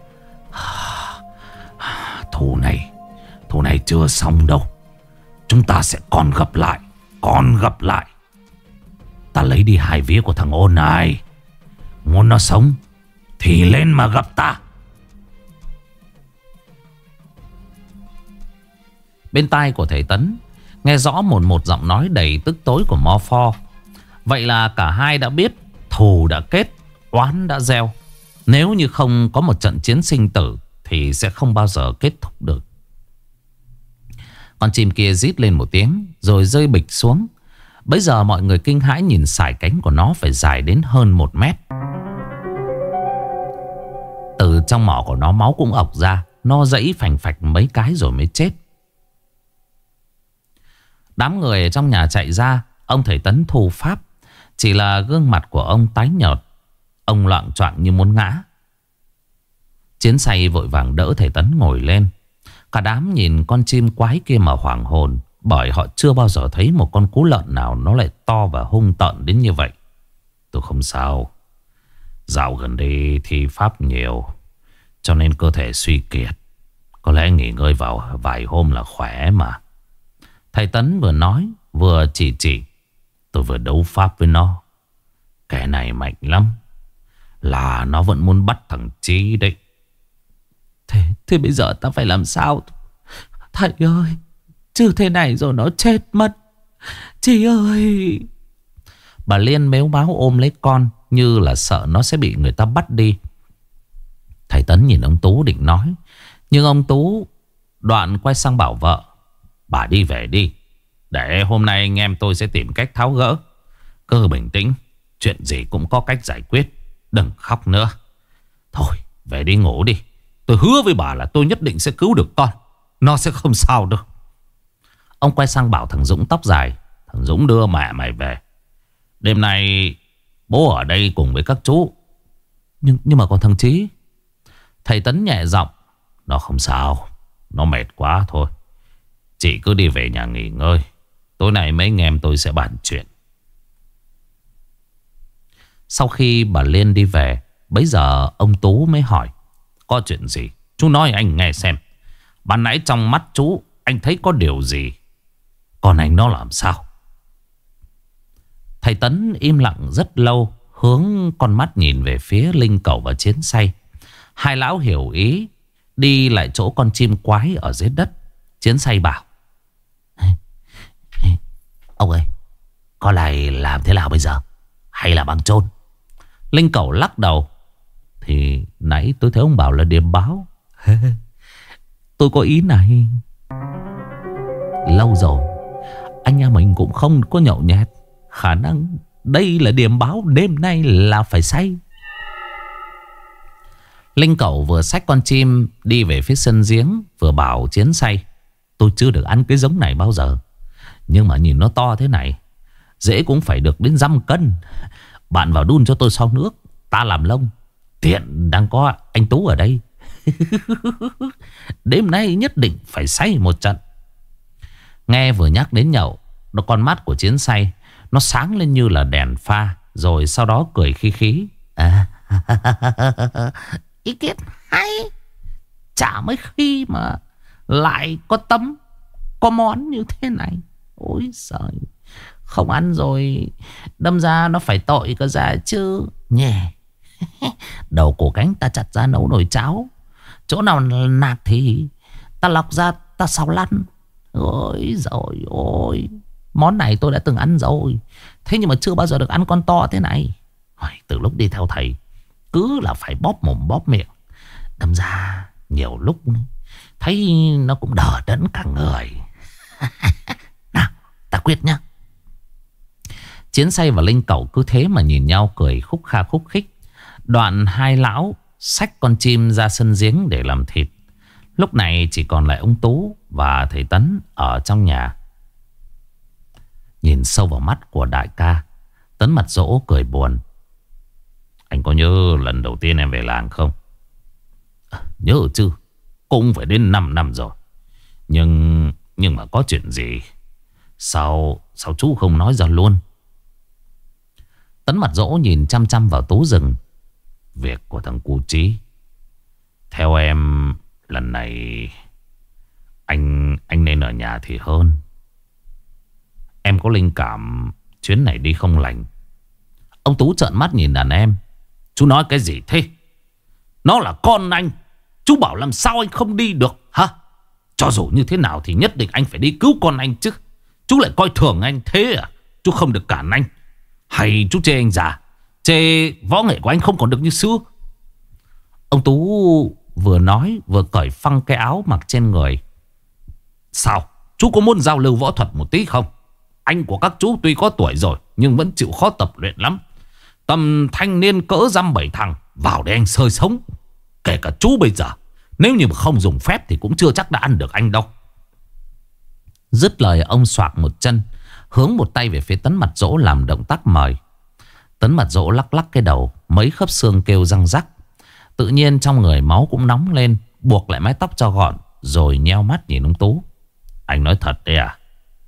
Thù này chưa xong đâu. Chúng ta sẽ còn gặp lại. Ta lấy đi 2 vía của thằng Ôn này. Muốn nó sống thì lên mà gặp ta. Bên tai của thầy Tấn nghe rõ một giọng nói đầy tức tối của Mo Pho. Vậy là cả hai đã biết thù đã kết, oán đã gieo. Nếu như không có một trận chiến sinh tử thì sẽ không bao giờ kết thúc được. Con chim kia rít lên một tiếng rồi rơi bịch xuống. Bấy giờ mọi người kinh hãi nhìn sải cánh của nó phải dài đến hơn 1 mét. Từ trong mỏ của nó máu cũng ọc ra. Nó giãy phành phạch mấy cái rồi mới chết. Đám người ở trong nhà chạy ra. Ông thầy Tấn thu pháp. Chỉ là gương mặt của ông tái nhợt. Ông loạng choạng như muốn ngã. Chiến say vội vàng đỡ thầy Tấn ngồi lên. Cả đám nhìn con chim quái kia mà hoảng hồn, bởi họ chưa bao giờ thấy một con cú lợn nào nó lại to và hung tợn đến như vậy. Tôi không sao. Dạo gần đây thi pháp nhiều, cho nên cơ thể suy kiệt. Có lẽ nghỉ ngơi vào vài hôm là khỏe mà. Thầy Tấn vừa nói vừa chỉ. Tôi vừa đấu pháp với nó. Kẻ này mạnh lắm. Là nó vẫn muốn bắt thằng Chí đấy. Thế bây giờ ta phải làm sao? Thầy ơi, chứ thế này rồi nó chết mất. Chí ơi. Bà Liên mếu máo ôm lấy con, như là sợ nó sẽ bị người ta bắt đi. Thầy Tấn nhìn ông Tú định nói, nhưng ông Tú đoạn quay sang bảo vợ: bà đi về đi, để hôm nay anh em tôi sẽ tìm cách tháo gỡ. Cứ bình tĩnh, chuyện gì cũng có cách giải quyết. Đừng khóc nữa. Thôi về đi ngủ đi. Tôi hứa với bà là tôi nhất định sẽ cứu được con. Nó sẽ không sao đâu. Ông quay sang bảo thằng Dũng tóc dài: thằng Dũng đưa mẹ mày về. Đêm nay bố ở đây cùng với các chú. Nhưng mà còn thằng Chí? Thầy Tấn nhẹ giọng: nó không sao, nó mệt quá thôi. Chị cứ đi về nhà nghỉ ngơi. Tối nay mấy anh em tôi sẽ bàn chuyện. Sau khi bà Liên đi về, bấy giờ ông Tú mới hỏi: có chuyện gì? Chú nói anh nghe xem. Ban nãy trong mắt chú anh thấy có điều gì, còn anh nó làm sao? Thầy Tấn im lặng rất lâu, hướng con mắt nhìn về phía Linh Cẩu và Chiến Say. Hai lão hiểu ý, đi lại chỗ con chim quái ở dưới đất. Chiến Say bảo: ông ơi, con này làm thế nào bây giờ? Hay là bằng chôn? Linh Cẩu lắc đầu: thì nãy tôi thấy ông bảo là điểm báo. Tôi có ý này. Lâu rồi anh em mình cũng không có nhậu nhẹt, khả năng đây là điểm báo đêm nay là phải say. Linh Cẩu vừa xách con chim đi về phía sân giếng, vừa bảo Chiến Say: tôi chưa được ăn cái giống này bao giờ, nhưng mà nhìn nó to thế này, dễ cũng phải được đến 5 cân. Bạn vào đun cho tôi sau nước, ta làm lông. Tiện đang có anh Tú ở đây. Đêm nay nhất định phải say một trận. Nghe vừa nhắc đến nhậu, con mắt của Chiến Say nó sáng lên như là đèn pha, rồi sau đó cười khí khí: ý kiến hay. Chả mấy khi mà lại có tấm, có món như thế này. Ôi giời, không ăn rồi đâm ra nó phải tội cơ ra chứ nhỉ. Đầu cổ cánh ta chặt ra nấu nồi cháo, chỗ nào nạc thì ta lọc ra ta xào lăn. Ôi giời ôi, món này tôi đã từng ăn rồi, thế nhưng mà chưa bao giờ được ăn con to thế này. Từ lúc đi theo thầy cứ là phải bóp mồm bóp miệng, đâm ra nhiều lúc thấy nó cũng đờ đẫn cả người. Nào, ta quyết nhá. Chiến Say và Linh Cẩu cứ thế mà nhìn nhau cười khúc kha khúc khích. Đoạn hai lão xách con chim ra sân giếng để làm thịt. Lúc này chỉ còn lại ông Tú và thầy Tấn ở trong nhà. Nhìn sâu vào mắt của đại ca, Tấn mặt dỗ cười buồn: anh có nhớ lần đầu tiên em về làng không? Nhớ chứ, cũng phải đến 5 năm rồi. Nhưng mà có chuyện gì Sao chú không nói ra luôn? Tấn mặt dỗ nhìn chăm chăm vào Tú rừng. Việc của thằng Cu Chí, theo em lần này anh nên ở nhà thì hơn. Em có linh cảm chuyến này đi không lành. Ông Tú trợn mắt nhìn đàn em: chú nói cái gì thế? Nó là con anh, chú bảo làm sao anh không đi được hả? Cho dù như thế nào thì nhất định anh phải đi cứu con anh chứ. Chú lại coi thường anh thế à? Chú không được cản anh. Hay chú chê anh già, chê võ nghệ của anh không còn được như xưa? Ông Tú vừa nói vừa cởi phăng cái áo mặc trên người. Sao? Chú có muốn giao lưu võ thuật một tí không? Anh của các chú tuy có tuổi rồi nhưng vẫn chịu khó tập luyện lắm. Tầm thanh niên cỡ dăm 7 thằng vào để anh sơi sống. Kể cả chú bây giờ, nếu như mà không dùng phép thì cũng chưa chắc đã ăn được anh đâu. Dứt lời ông xoạc một chân, hướng một tay về phía Tấn mặt dỗ làm động tác mời. Tấn mặt dỗ lắc lắc cái đầu, mấy khớp xương kêu răng rắc. Tự nhiên trong người máu cũng nóng lên, buộc lại mái tóc cho gọn, rồi nheo mắt nhìn ông Tú. Anh nói thật đấy à?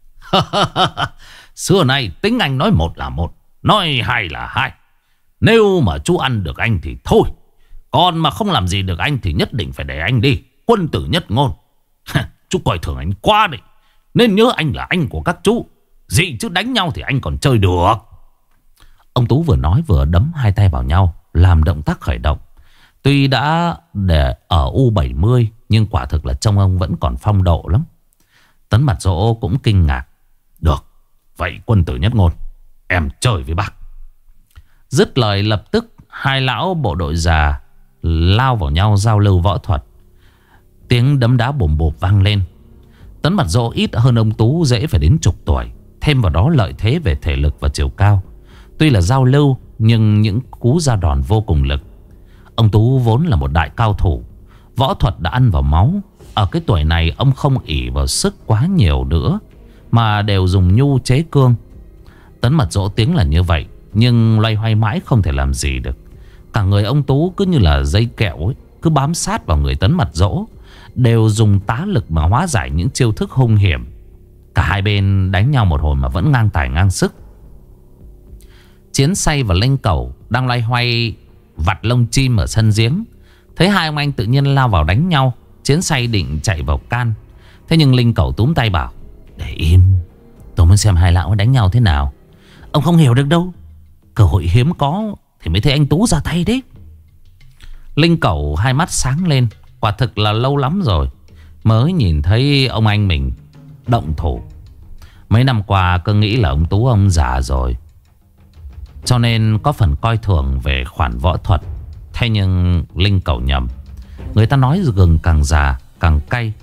Xưa nay tính anh nói một là một, nói hai là hai. Nếu mà chú ăn được anh thì thôi, còn mà không làm gì được anh thì nhất định phải để anh đi. Quân tử nhất ngôn. Chú coi thường anh quá đấy. Nên nhớ anh là anh của các chú. Gì chứ đánh nhau thì anh còn chơi được. Ông Tú vừa nói vừa đấm hai tay vào nhau, làm động tác khởi động. Tuy đã để ở U70 nhưng quả thực là trông ông vẫn còn phong độ lắm. Tấn mặt dỗ cũng kinh ngạc. Được, vậy quân tử nhất ngôn, em chơi với bác. Dứt lời lập tức hai lão bộ đội già lao vào nhau giao lưu võ thuật. Tiếng đấm đá bùm bụp vang lên. Tấn mặt dỗ ít hơn ông Tú dễ phải đến chục tuổi, thêm vào đó lợi thế về thể lực và chiều cao. Tuy là giao lưu nhưng những cú ra đòn vô cùng lực. Ông Tú vốn là một đại cao thủ, võ thuật đã ăn vào máu. Ở cái tuổi này ông không ỷ vào sức quá nhiều nữa, mà đều dùng nhu chế cương. Tấn mặt dỗ tiếng là như vậy, nhưng loay hoay mãi không thể làm gì được. Cả người ông Tú cứ như là dây kẹo ấy, cứ bám sát vào người Tấn mặt dỗ, đều dùng tá lực mà hóa giải những chiêu thức hung hiểm. Cả hai bên đánh nhau một hồi mà vẫn ngang tài ngang sức. Chiến Say và Linh Cẩu đang loay hoay vặt lông chim ở sân giếng, thấy hai ông anh tự nhiên lao vào đánh nhau. Chiến say định chạy vào can. Thế nhưng Linh Cẩu túm tay bảo: để im, tôi muốn xem hai lão đánh nhau thế nào. Ông không hiểu được đâu. Cơ hội hiếm có thì mới thấy anh Tú ra tay đấy. Linh Cẩu hai mắt sáng lên. Quả thực là lâu lắm rồi mới nhìn thấy ông anh mình động thủ. Mấy năm qua cứ nghĩ là ông Tú ông già rồi, cho nên có phần coi thường về khoản võ thuật. Thế nhưng Linh Cẩu nhầm. Người ta nói gừng càng già càng cay.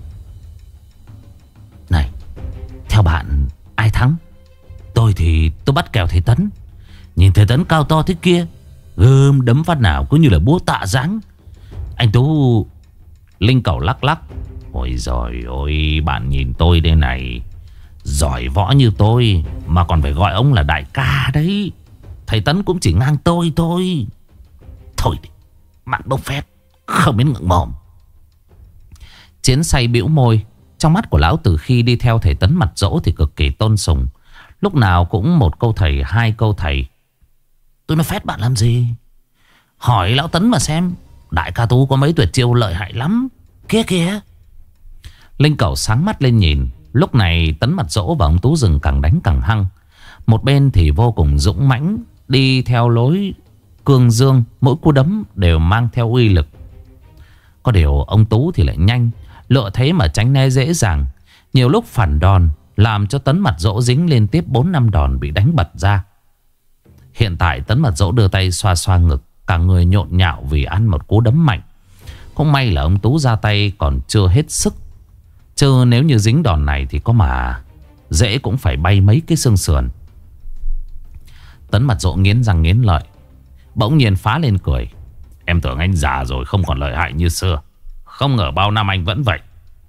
Này, theo bạn ai thắng? Tôi thì tôi bắt kèo thầy Tấn. Nhìn thầy Tấn cao to thế kia, gươm đấm phát nào cứ như là búa tạ giáng. Anh Tú... Linh Cẩu lắc lắc: ôi giời ơi, bạn nhìn tôi đây này, giỏi võ như tôi mà còn phải gọi ông là đại ca đấy. Thầy Tấn cũng chỉ ngang tôi thôi. Thôi đi, mạng bốc phét, không biết ngượng mồm. Chiến say bĩu môi. Trong mắt của lão từ khi đi theo thầy Tấn mặt dỗ thì cực kỳ tôn sùng. Lúc nào cũng một câu thầy, hai câu thầy. Tôi nói phét bạn làm gì? Hỏi lão Tấn mà xem, đại ca Tú có mấy tuyệt chiêu lợi hại lắm. Kia kìa. Linh Cẩu sáng mắt lên nhìn. Lúc này Tấn mặt dỗ và ông Tú Rừng càng đánh càng hăng. Một bên thì vô cùng dũng mãnh, đi theo lối cương dương, mỗi cú đấm đều mang theo uy lực. Có điều ông Tú thì lại nhanh, lựa thế mà tránh né dễ dàng. Nhiều lúc phản đòn làm cho Tấn mặt dỗ dính liên tiếp 4-5 đòn bị đánh bật ra. Hiện tại Tấn mặt dỗ đưa tay xoa xoa ngực, cả người nhộn nhạo vì ăn một cú đấm mạnh. Không may là ông Tú ra tay còn chưa hết sức, chứ nếu như dính đòn này thì có mà dễ cũng phải bay mấy cái xương sườn. Tấn mặt dỗ nghiến răng nghiến lợi, bỗng nhiên phá lên cười: em tưởng anh già rồi không còn lợi hại như xưa, không ngờ bao năm anh vẫn vậy.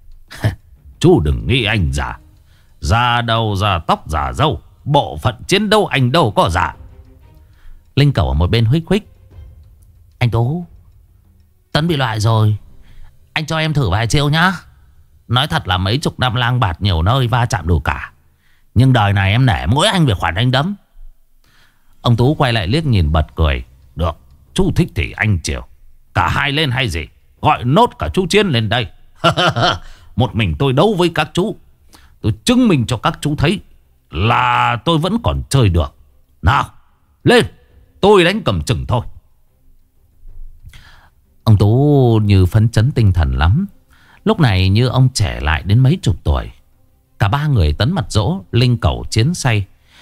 Chú đừng nghĩ anh già. Già đầu già tóc già râu, bộ phận chiến đấu anh đâu có già. Linh Cẩu ở một bên huých huých: anh Tú, Tấn bị loại rồi, anh cho em thử vài chiêu nhá. Nói thật là mấy chục năm lang bạt nhiều nơi va chạm đủ cả, nhưng đời này em nể mỗi anh về khoản đánh đấm. Ông Tú quay lại liếc nhìn bật cười: được, chú thích thì anh chiều. Cả hai lên hay gì, gọi nốt cả chú Chiến lên đây. Một mình tôi đấu với các chú, tôi chứng minh cho các chú thấy là tôi vẫn còn chơi được. Nào, lên, tôi đánh cầm chừng thôi. Ông Tú như phấn chấn tinh thần lắm. Lúc này như ông trẻ lại đến mấy chục tuổi. Cả ba người Tấn mặt dỗ, Linh Cẩu, Chiến say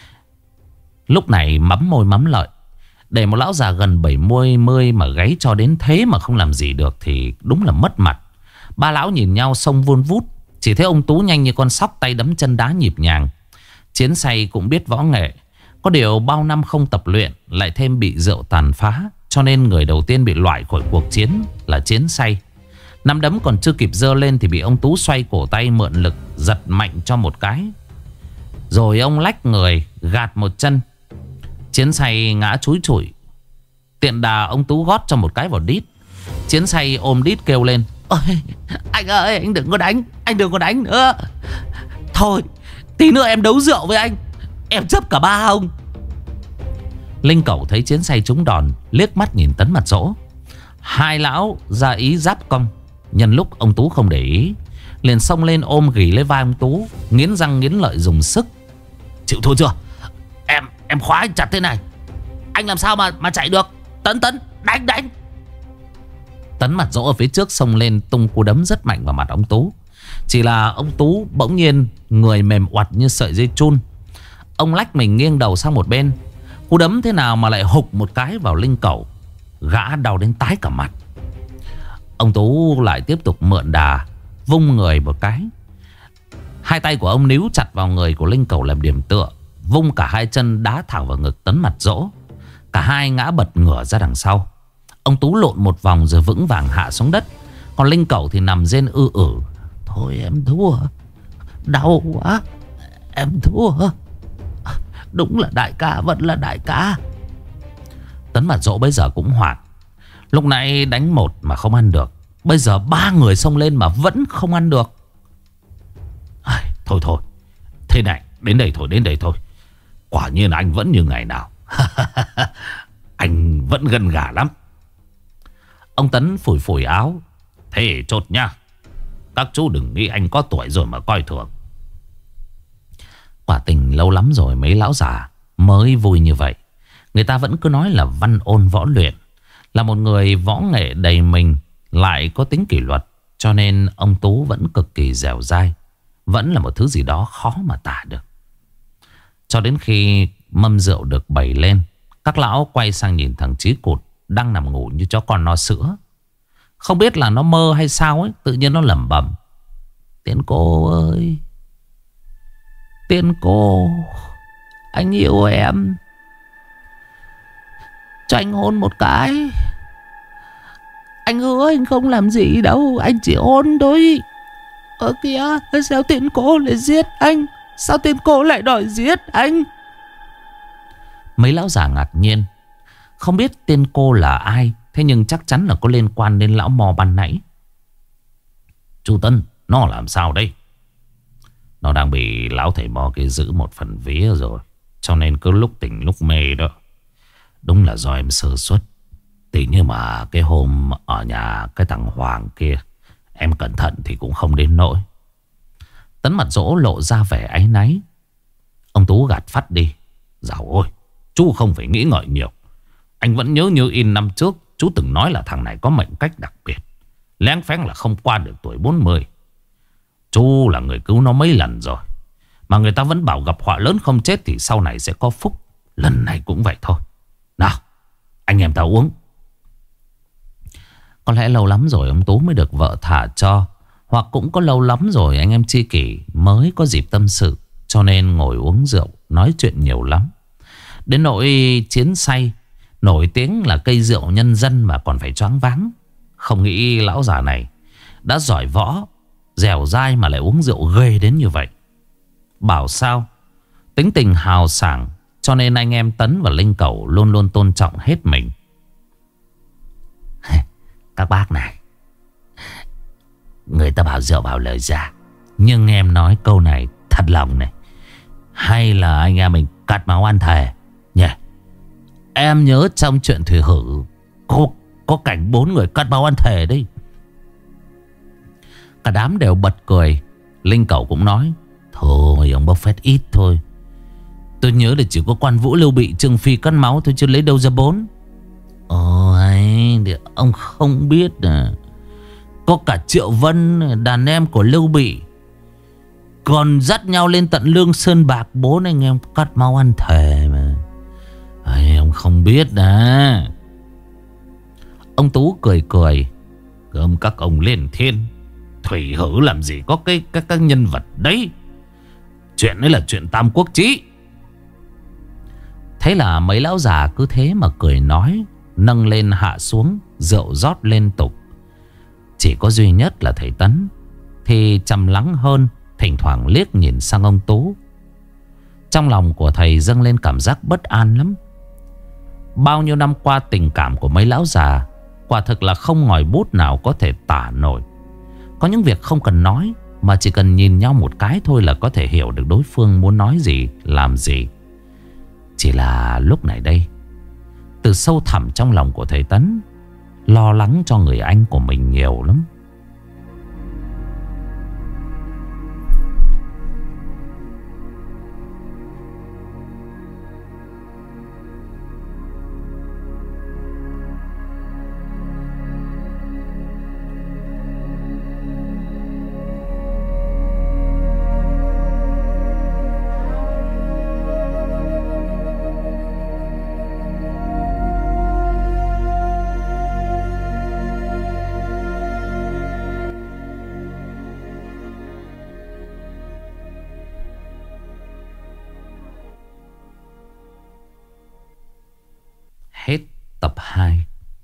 lúc này mắm môi mắm lợi. Để một lão già gần 70 mà gáy cho đến thế mà không làm gì được thì đúng là mất mặt. Ba lão nhìn nhau xông vun vút. Chỉ thấy ông Tú nhanh như con sóc, tay đấm chân đá nhịp nhàng. Chiến say cũng biết võ nghệ, có điều bao năm không tập luyện, lại thêm bị rượu tàn phá, cho nên người đầu tiên bị loại khỏi cuộc chiến là Chiến say. Nắm đấm còn chưa kịp giơ lên thì bị ông Tú xoay cổ tay mượn lực giật mạnh cho một cái. Rồi ông lách người gạt một chân. Chiến say ngã chúi chủi. Tiện đà ông Tú gót cho một cái vào đít. Chiến say ôm đít kêu lên: ôi anh ơi, anh đừng có đánh, anh đừng có đánh nữa. Thôi tí nữa em đấu rượu với anh, em chấp cả ba ông. Linh Cẩu thấy Chiến say trúng đòn, liếc mắt nhìn Tấn mặt dỗ. Hai lão ra ý giáp công. Nhân lúc ông Tú không để ý, liền xông lên ôm ghì lấy vai ông Tú, nghiến răng nghiến lợi dùng sức. Chịu thua chưa? Em khóa anh chặt thế này, anh làm sao mà chạy được. Tấn đánh. Tấn mặt dỗ ở phía trước xông lên tung cú đấm rất mạnh vào mặt ông Tú. Chỉ là ông Tú bỗng nhiên người mềm oặt như sợi dây chun. Ông lách mình nghiêng đầu sang một bên. Cú đấm thế nào mà lại hục một cái vào Linh Cẩu. Gã đau đến tái cả mặt. Ông Tú lại tiếp tục mượn đà, vung người một cái. Hai tay của ông níu chặt vào người của Linh Cẩu làm điểm tựa, vung cả hai chân đá thẳng vào ngực Tấn mặt dỗ. Cả hai ngã bật ngửa ra đằng sau. Ông Tú lộn một vòng rồi vững vàng hạ xuống đất. Còn Linh Cẩu thì nằm rên ư ử: thôi em thua, đau quá, em thua. Đúng là đại ca, vẫn là đại ca. Tấn mặt dỗ bây giờ cũng hoảng. Lúc nãy đánh một mà không ăn được, bây giờ ba người xông lên mà vẫn không ăn được. Thôi thế này, đến đây thôi. Quả nhiên anh vẫn như ngày nào. Anh vẫn gân gà lắm. Ông Tấn phủi phủi áo: thế chốt nha, Các chú đừng nghĩ anh có tuổi rồi mà coi thường. Quả tình lâu lắm rồi mấy lão già mới vui như vậy. Người ta vẫn cứ nói là văn ôn võ luyện, là một người võ nghệ đầy mình, lại có tính kỷ luật. Cho nên ông Tú vẫn cực kỳ dẻo dai, vẫn là một thứ gì đó khó mà tả được. Cho đến khi mâm rượu được bày lên, các lão quay sang nhìn thằng Chí Cụt đang nằm ngủ như chó con no sữa. Không biết là nó mơ hay sao ấy, tự nhiên nó lẩm bẩm: Tiên cô ơi, Tiên cô, anh yêu em, cho anh hôn một cái. Anh hứa anh không làm gì đâu, anh chỉ hôn thôi. Ơ kìa, sao Tiên cô lại giết anh? Sao Tiên cô lại đòi giết anh? Mấy lão già ngạc nhiên, không biết Tiên cô là ai, thế nhưng chắc chắn là có liên quan đến lão mò ban nãy. Chú Tân, nó làm sao đây? Nó đang bị lão thầy mò kia giữ một phần vía rồi, cho nên cứ lúc tỉnh lúc mê đó. Đúng là do em sơ suất. Thì như mà cái hôm ở nhà cái thằng Hoàng kia, em cẩn thận thì cũng không đến nỗi. Tấn mặt dỗ lộ ra vẻ áy náy. Ông Tú gạt phắt đi: Dạo ôi, chú không phải nghĩ ngợi nhiều. Anh vẫn nhớ như in năm trước chú từng nói là thằng này có mệnh cách đặc biệt, lén phén là không qua được tuổi 40. Chú là người cứu nó mấy lần rồi, mà người ta vẫn bảo gặp họa lớn không chết thì sau này sẽ có phúc. Lần này cũng vậy thôi. Nào, anh em ta uống. Có lẽ lâu lắm rồi ông Tú mới được vợ thả cho, hoặc cũng có lâu lắm rồi anh em tri kỷ mới có dịp tâm sự, cho nên ngồi uống rượu nói chuyện nhiều lắm. Đến nỗi Chiến say, nổi tiếng là cây rượu nhân dân mà còn phải choáng váng. Không nghĩ lão già này đã giỏi võ, dẻo dai mà lại uống rượu ghê đến như vậy. Bảo sao, tính tình hào sảng, cho nên anh em Tấn và Linh Cẩu luôn luôn tôn trọng hết mình. Các bác này, người ta bảo rượu bảo lời già, nhưng em nói câu này thật lòng này, hay là anh em mình cắt máu ăn thề nhỉ? Em nhớ trong chuyện Thủy Hử có cảnh 4 người cắt máu ăn thề đấy. Cả đám đều bật cười. Linh Cẩu cũng nói: Thôi ông bốc phét ít thôi. Tôi nhớ là chỉ có Quan Vũ, Lưu Bị, Trương Phi cắt máu thôi, chứ lấy đâu ra 4. Hay thì ông không biết à, có cả Triệu Vân, đàn em của Lưu Bị, còn dắt nhau lên tận Lương Sơn Bạc, 4 anh em cắt máu ăn thề mà. Ông không biết à. Ông Tú cười cười: Gớm các ông lên thiên, Thủy Hử làm gì có các nhân vật đấy. Chuyện đấy là chuyện Tam Quốc Chí. Thế là mấy lão già cứ thế mà cười nói, nâng lên hạ xuống, rượu rót liên tục. Chỉ có duy nhất là thầy Tấn thì trầm lắng hơn, thỉnh thoảng liếc nhìn sang ông Tú. Trong lòng của thầy dâng lên cảm giác bất an lắm. Bao nhiêu năm qua tình cảm của mấy lão già quả thực là không ngòi bút nào có thể tả nổi. Có những việc không cần nói, mà chỉ cần nhìn nhau một cái thôi là có thể hiểu được đối phương muốn nói gì, làm gì. Chỉ là lúc này đây, từ sâu thẳm trong lòng của thầy Tấn lo lắng cho người anh của mình nhiều lắm. Hết tập 2.